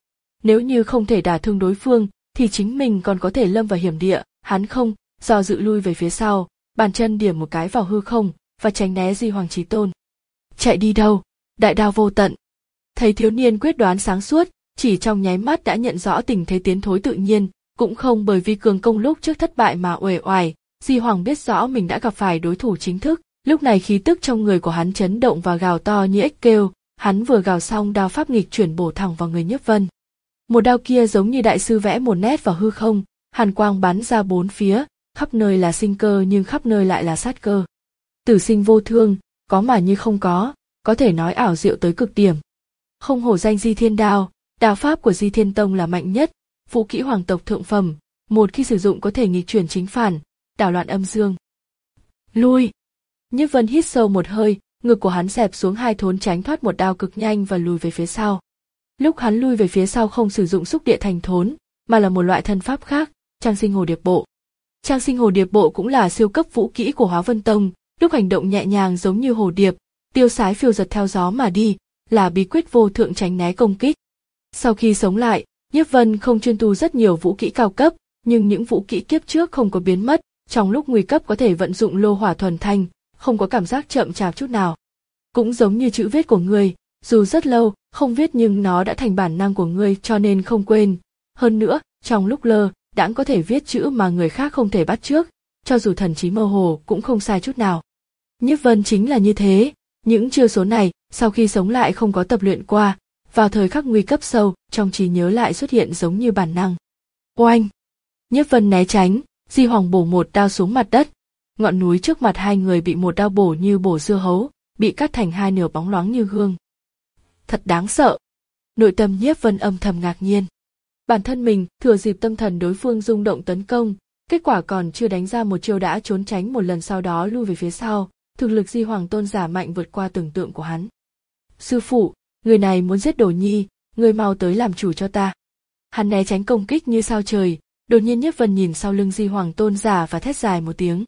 Nếu như không thể đả thương đối phương, thì chính mình còn có thể lâm vào hiểm địa. Hắn không do dự lui về phía sau, bàn chân điểm một cái vào hư không và tránh né Di Hoàng Chí Tôn. Chạy đi đâu? Đại đao vô tận. Thấy thiếu niên quyết đoán sáng suốt, chỉ trong nháy mắt đã nhận rõ tình thế tiến thối tự nhiên, cũng không bởi vì cường công lúc trước thất bại mà uể oải. Di Hoàng biết rõ mình đã gặp phải đối thủ chính thức, lúc này khí tức trong người của hắn chấn động và gào to như ếch kêu. Hắn vừa gào xong, đao pháp nghịch chuyển bổ thẳng vào người Nhiếp Vân. Một đao kia giống như đại sư vẽ một nét vào hư không, hàn quang bắn ra bốn phía, khắp nơi là sinh cơ nhưng khắp nơi lại là sát cơ. Tử sinh vô thương, có mà như không có, có thể nói ảo diệu tới cực điểm. Không hổ danh Di Thiên Đao, đao pháp của Di Thiên Tông là mạnh nhất, vũ kỹ hoàng tộc thượng phẩm, một khi sử dụng có thể nghịch chuyển chính phản, đảo loạn âm dương. Lui! Nhiếp Vân hít sâu một hơi, ngực của hắn xẹp xuống hai thốn tránh thoát một đao cực nhanh và lùi về phía sau. Lúc hắn lui về phía sau không sử dụng xúc địa thành thốn, mà là một loại thân pháp khác, Trang Sinh Hồ Điệp Bộ. Trang Sinh Hồ Điệp Bộ cũng là siêu cấp vũ kỹ của Hóa Vân Tông, lúc hành động nhẹ nhàng giống như hồ điệp, tiêu sái phiêu giật theo gió mà đi, là bí quyết vô thượng tránh né công kích. Sau khi sống lại, Nhiếp Vân không chuyên tu rất nhiều vũ kỹ cao cấp, nhưng những vũ kỹ kiếp trước không có biến mất, trong lúc nguy cấp có thể vận dụng lô hỏa thuần thanh, không có cảm giác chậm chạp chút nào. Cũng giống như chữ viết của ngươi, dù rất lâu không viết nhưng nó đã thành bản năng của ngươi cho nên không quên. Hơn nữa, trong lúc lơ đãng có thể viết chữ mà người khác không thể bắt chước, cho dù thần trí mơ hồ cũng không sai chút nào. Nhiếp Vân chính là như thế, những chiêu số này sau khi sống lại không có tập luyện qua, vào thời khắc nguy cấp sâu trong trí nhớ lại xuất hiện giống như bản năng. Oanh! Nhiếp Vân né tránh, Di Hoàng bổ một đao xuống mặt đất. Ngọn núi trước mặt hai người bị một đao bổ như bổ dưa hấu, bị cắt thành hai nửa bóng loáng như gương. Thật đáng sợ. Nội tâm Nhiếp Vân âm thầm ngạc nhiên. Bản thân mình thừa dịp tâm thần đối phương rung động tấn công, kết quả còn chưa đánh ra một chiêu đã trốn tránh một lần, sau đó lui về phía sau. Thực lực Di Hoàng Tôn giả mạnh vượt qua tưởng tượng của hắn. Sư phụ, người này muốn giết Đồ Nhi, người mau tới làm chủ cho ta. Hắn né tránh công kích như sao trời, đột nhiên Nhiếp Vân nhìn sau lưng Di Hoàng Tôn giả và thét dài một tiếng.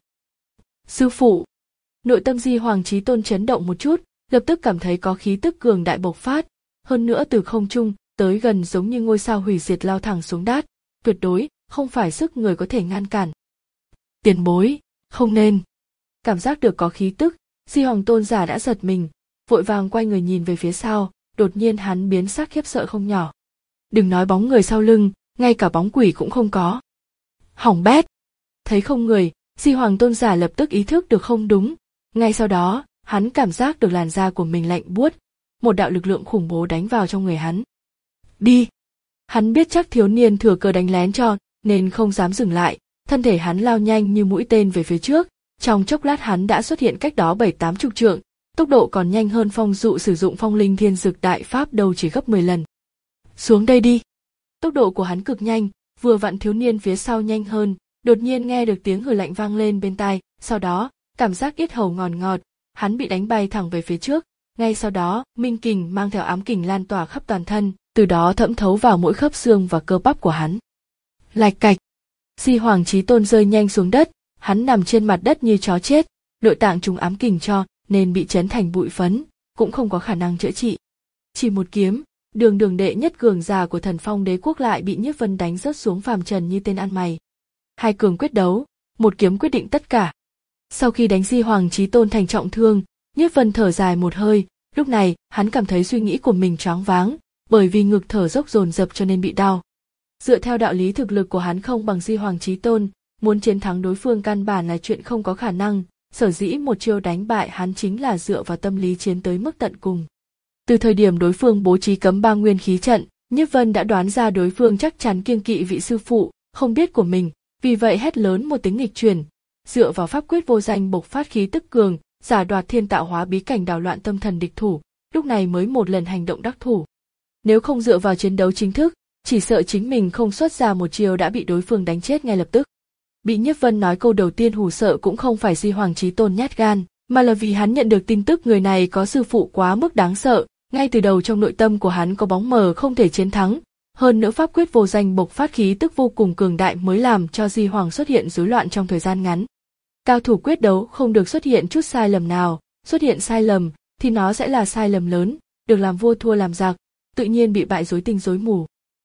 Sư phụ! Nội tâm Di Hoàng Chí Tôn chấn động một chút, lập tức cảm thấy có khí tức cường đại bộc phát, hơn nữa từ không trung tới gần giống như ngôi sao hủy diệt lao thẳng xuống đát, tuyệt đối không phải sức người có thể ngăn cản. Tiền bối, không nên. Cảm giác được có khí tức, Di Hoàng Tôn giả đã giật mình, vội vàng quay người nhìn về phía sau, đột nhiên hắn biến sắc khiếp sợ không nhỏ. Đừng nói bóng người sau lưng, ngay cả bóng quỷ cũng không có. Hỏng bét! Thấy không người, Di Hoàng Tôn giả lập tức ý thức được không đúng, ngay sau đó, hắn cảm giác được làn da của mình lạnh buốt, một đạo lực lượng khủng bố đánh vào trong người hắn. Đi! Hắn biết chắc thiếu niên thừa cơ đánh lén cho, nên không dám dừng lại, thân thể hắn lao nhanh như mũi tên về phía trước, trong chốc lát hắn đã xuất hiện cách đó bảy tám chục trượng, tốc độ còn nhanh hơn Phong Dụ sử dụng Phong Linh Thiên Dực đại pháp đâu chỉ gấp mười lần. Xuống đây đi! Tốc độ của hắn cực nhanh, vừa vặn thiếu niên phía sau nhanh hơn, đột nhiên nghe được tiếng hừ lạnh vang lên bên tai, sau đó, cảm giác yết hầu ngọt ngọt, hắn bị đánh bay thẳng về phía trước, ngay sau đó, minh kình mang theo ám kình lan tỏa khắp toàn thân, từ đó thẩm thấu vào mỗi khớp xương và cơ bắp của hắn. Lạch cạch! Di Hoàng Chí Tôn rơi nhanh xuống đất, hắn nằm trên mặt đất như chó chết, nội tạng trúng ám kình cho nên bị chấn thành bụi phấn, cũng không có khả năng chữa trị. Chỉ một kiếm, đường đường đệ nhất cường giả của Thần Phong Đế quốc lại bị Nhiếp Vân đánh rớt xuống phàm trần như tên ăn mày. Hai cường quyết đấu, một kiếm quyết định tất cả. Sau khi đánh Di Hoàng Chí Tôn thành trọng thương, Nhiếp Vân thở dài một hơi, lúc này hắn cảm thấy suy nghĩ của mình choáng váng, bởi vì ngực thở dốc dồn dập cho nên bị đau. Dựa theo đạo lý thực lực của hắn không bằng Di Hoàng Chí Tôn, muốn chiến thắng đối phương căn bản là chuyện không có khả năng, sở dĩ một chiêu đánh bại hắn chính là dựa vào tâm lý chiến tới mức tận cùng. Từ thời điểm đối phương bố trí cấm ba nguyên khí trận, Nhiếp Vân đã đoán ra đối phương chắc chắn kiêng kỵ vị sư phụ không biết của mình, vì vậy hét lớn một tiếng nghịch chuyển, dựa vào pháp quyết vô danh bộc phát khí tức cường, giả đoạt thiên tạo hóa bí cảnh đảo loạn tâm thần địch thủ, lúc này mới một lần hành động đắc thủ. Nếu không dựa vào chiến đấu chính thức, chỉ sợ chính mình không xuất ra một chiêu đã bị đối phương đánh chết ngay lập tức. Bị Nhiếp Vân nói câu đầu tiên hù sợ cũng không phải Di Hoàng Chí Tôn nhát gan, mà là vì hắn nhận được tin tức người này có sư phụ quá mức đáng sợ, ngay từ đầu trong nội tâm của hắn có bóng mờ không thể chiến thắng, hơn nữa pháp quyết vô danh bộc phát khí tức vô cùng cường đại mới làm cho Di Hoàng xuất hiện rối loạn trong thời gian ngắn. Cao thủ quyết đấu không được xuất hiện chút sai lầm nào, xuất hiện sai lầm thì nó sẽ là sai lầm lớn, được làm vua thua làm giặc, tự nhiên bị bại rối tinh rối mù.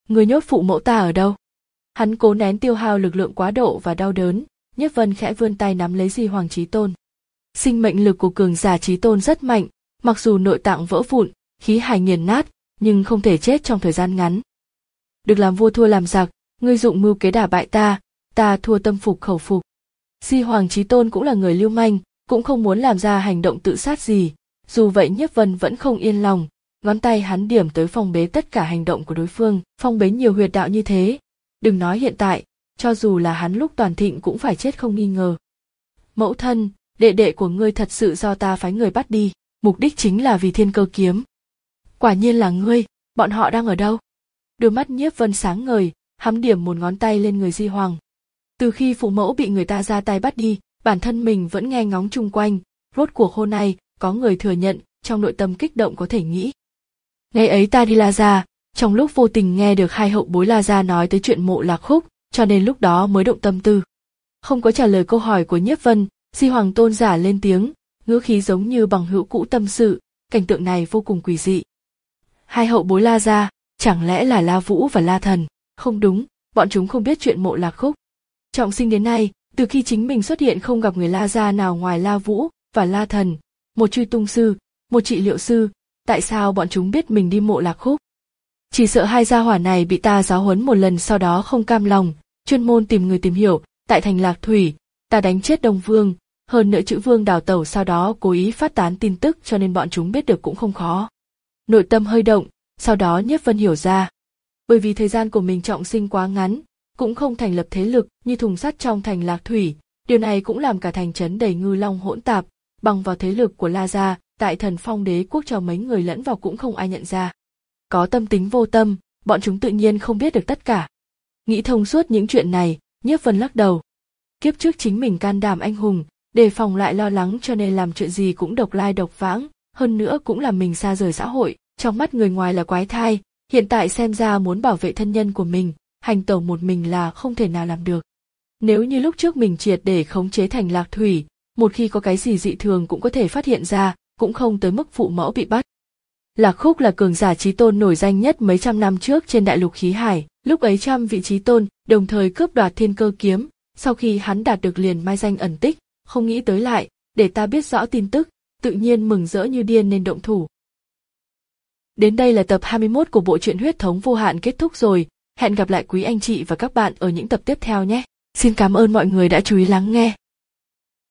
Người nhốt phụ mẫu ta ở đâu? Hắn cố nén tiêu hao lực lượng quá độ và đau đớn, Nhiếp Vân khẽ vươn tay nắm lấy Di Hoàng Chí Tôn. Sinh mệnh lực của cường giả Chí Tôn rất mạnh, mặc dù nội tạng vỡ vụn, khí hải nghiền nát, nhưng không thể chết trong thời gian ngắn. Được làm vua thua làm giặc, ngươi dụng mưu kế đả bại ta, ta thua tâm phục khẩu phục. Di Hoàng Chí Tôn cũng là người lưu manh, cũng không muốn làm ra hành động tự sát gì, dù vậy Nhiếp Vân vẫn không yên lòng, ngón tay hắn điểm tới phong bế tất cả hành động của đối phương, phong bế nhiều huyệt đạo như thế, đừng nói hiện tại, cho dù là hắn lúc toàn thịnh cũng phải chết không nghi ngờ. Mẫu thân, đệ đệ của ngươi thật sự do ta phái người bắt đi, mục đích chính là vì Thiên Cơ kiếm. Quả nhiên là ngươi, bọn họ đang ở đâu? Đôi mắt Nhiếp Vân sáng ngời, hắn điểm một ngón tay lên người Di Hoàng. Từ khi phụ mẫu bị người ta ra tay bắt đi, bản thân mình vẫn nghe ngóng chung quanh, rốt cuộc hôm nay có người thừa nhận, trong nội tâm kích động có thể nghĩ. Ngày ấy ta đi La Gia, trong lúc vô tình nghe được hai hậu bối La Gia nói tới chuyện Mộ Lạc Khúc, cho nên lúc đó mới động tâm tư. Không có trả lời câu hỏi của Nhiếp Vân, Di Hoàng tôn giả lên tiếng, ngữ khí giống như bằng hữu cũ tâm sự, cảnh tượng này vô cùng quỷ dị. Hai hậu bối La Gia, chẳng lẽ là La Vũ và La Thần? Không đúng, bọn chúng không biết chuyện Mộ Lạc Khúc. Trọng sinh đến nay, từ khi chính mình xuất hiện không gặp người La Gia nào ngoài La Vũ và La Thần, một truy tung sư, một trị liệu sư, tại sao bọn chúng biết mình đi Mộ Lạc Khúc? Chỉ sợ hai gia hỏa này bị ta giáo huấn một lần sau đó không cam lòng, chuyên môn tìm người tìm hiểu, tại thành Lạc Thủy, ta đánh chết Đông Vương, hơn nữa Chữ Vương đào tẩu sau đó cố ý phát tán tin tức cho nên bọn chúng biết được cũng không khó. Nội tâm hơi động, sau đó Nhiếp Vân hiểu ra. Bởi vì thời gian của mình trọng sinh quá ngắn, cũng không thành lập thế lực như thùng sắt trong thành Lạc Thủy, điều này cũng làm cả thành trấn đầy ngư long hỗn tạp, bằng vào thế lực của La Gia, tại Thần Phong Đế quốc cho mấy người lẫn vào cũng không ai nhận ra. Có tâm tính vô tâm, bọn chúng tự nhiên không biết được tất cả. Nghĩ thông suốt những chuyện này, Nhiếp Vân lắc đầu. Kiếp trước chính mình can đảm anh hùng, đề phòng lại lo lắng cho nên làm chuyện gì cũng độc lai độc vãng, hơn nữa cũng làm mình xa rời xã hội, trong mắt người ngoài là quái thai, hiện tại xem ra muốn bảo vệ thân nhân của mình, hành tẩu một mình là không thể nào làm được. Nếu như lúc trước mình triệt để khống chế thành Lạc Thủy, một khi có cái gì dị thường cũng có thể phát hiện ra, cũng không tới mức phụ mẫu bị bắt. Lạc Khúc là cường giả chí tôn nổi danh nhất mấy trăm năm trước trên đại lục khí hải, lúc ấy trăm vị chí tôn đồng thời cướp đoạt Thiên Cơ kiếm, sau khi hắn đạt được liền mai danh ẩn tích, không nghĩ tới lại, để ta biết rõ tin tức, tự nhiên mừng rỡ như điên nên động thủ. Đến đây là tập hai mươi mốt của bộ truyện Huyết Thống Vô Hạn kết thúc rồi, hẹn gặp lại quý anh chị và các bạn ở những tập tiếp theo nhé. Xin cảm ơn mọi người đã chú ý lắng nghe.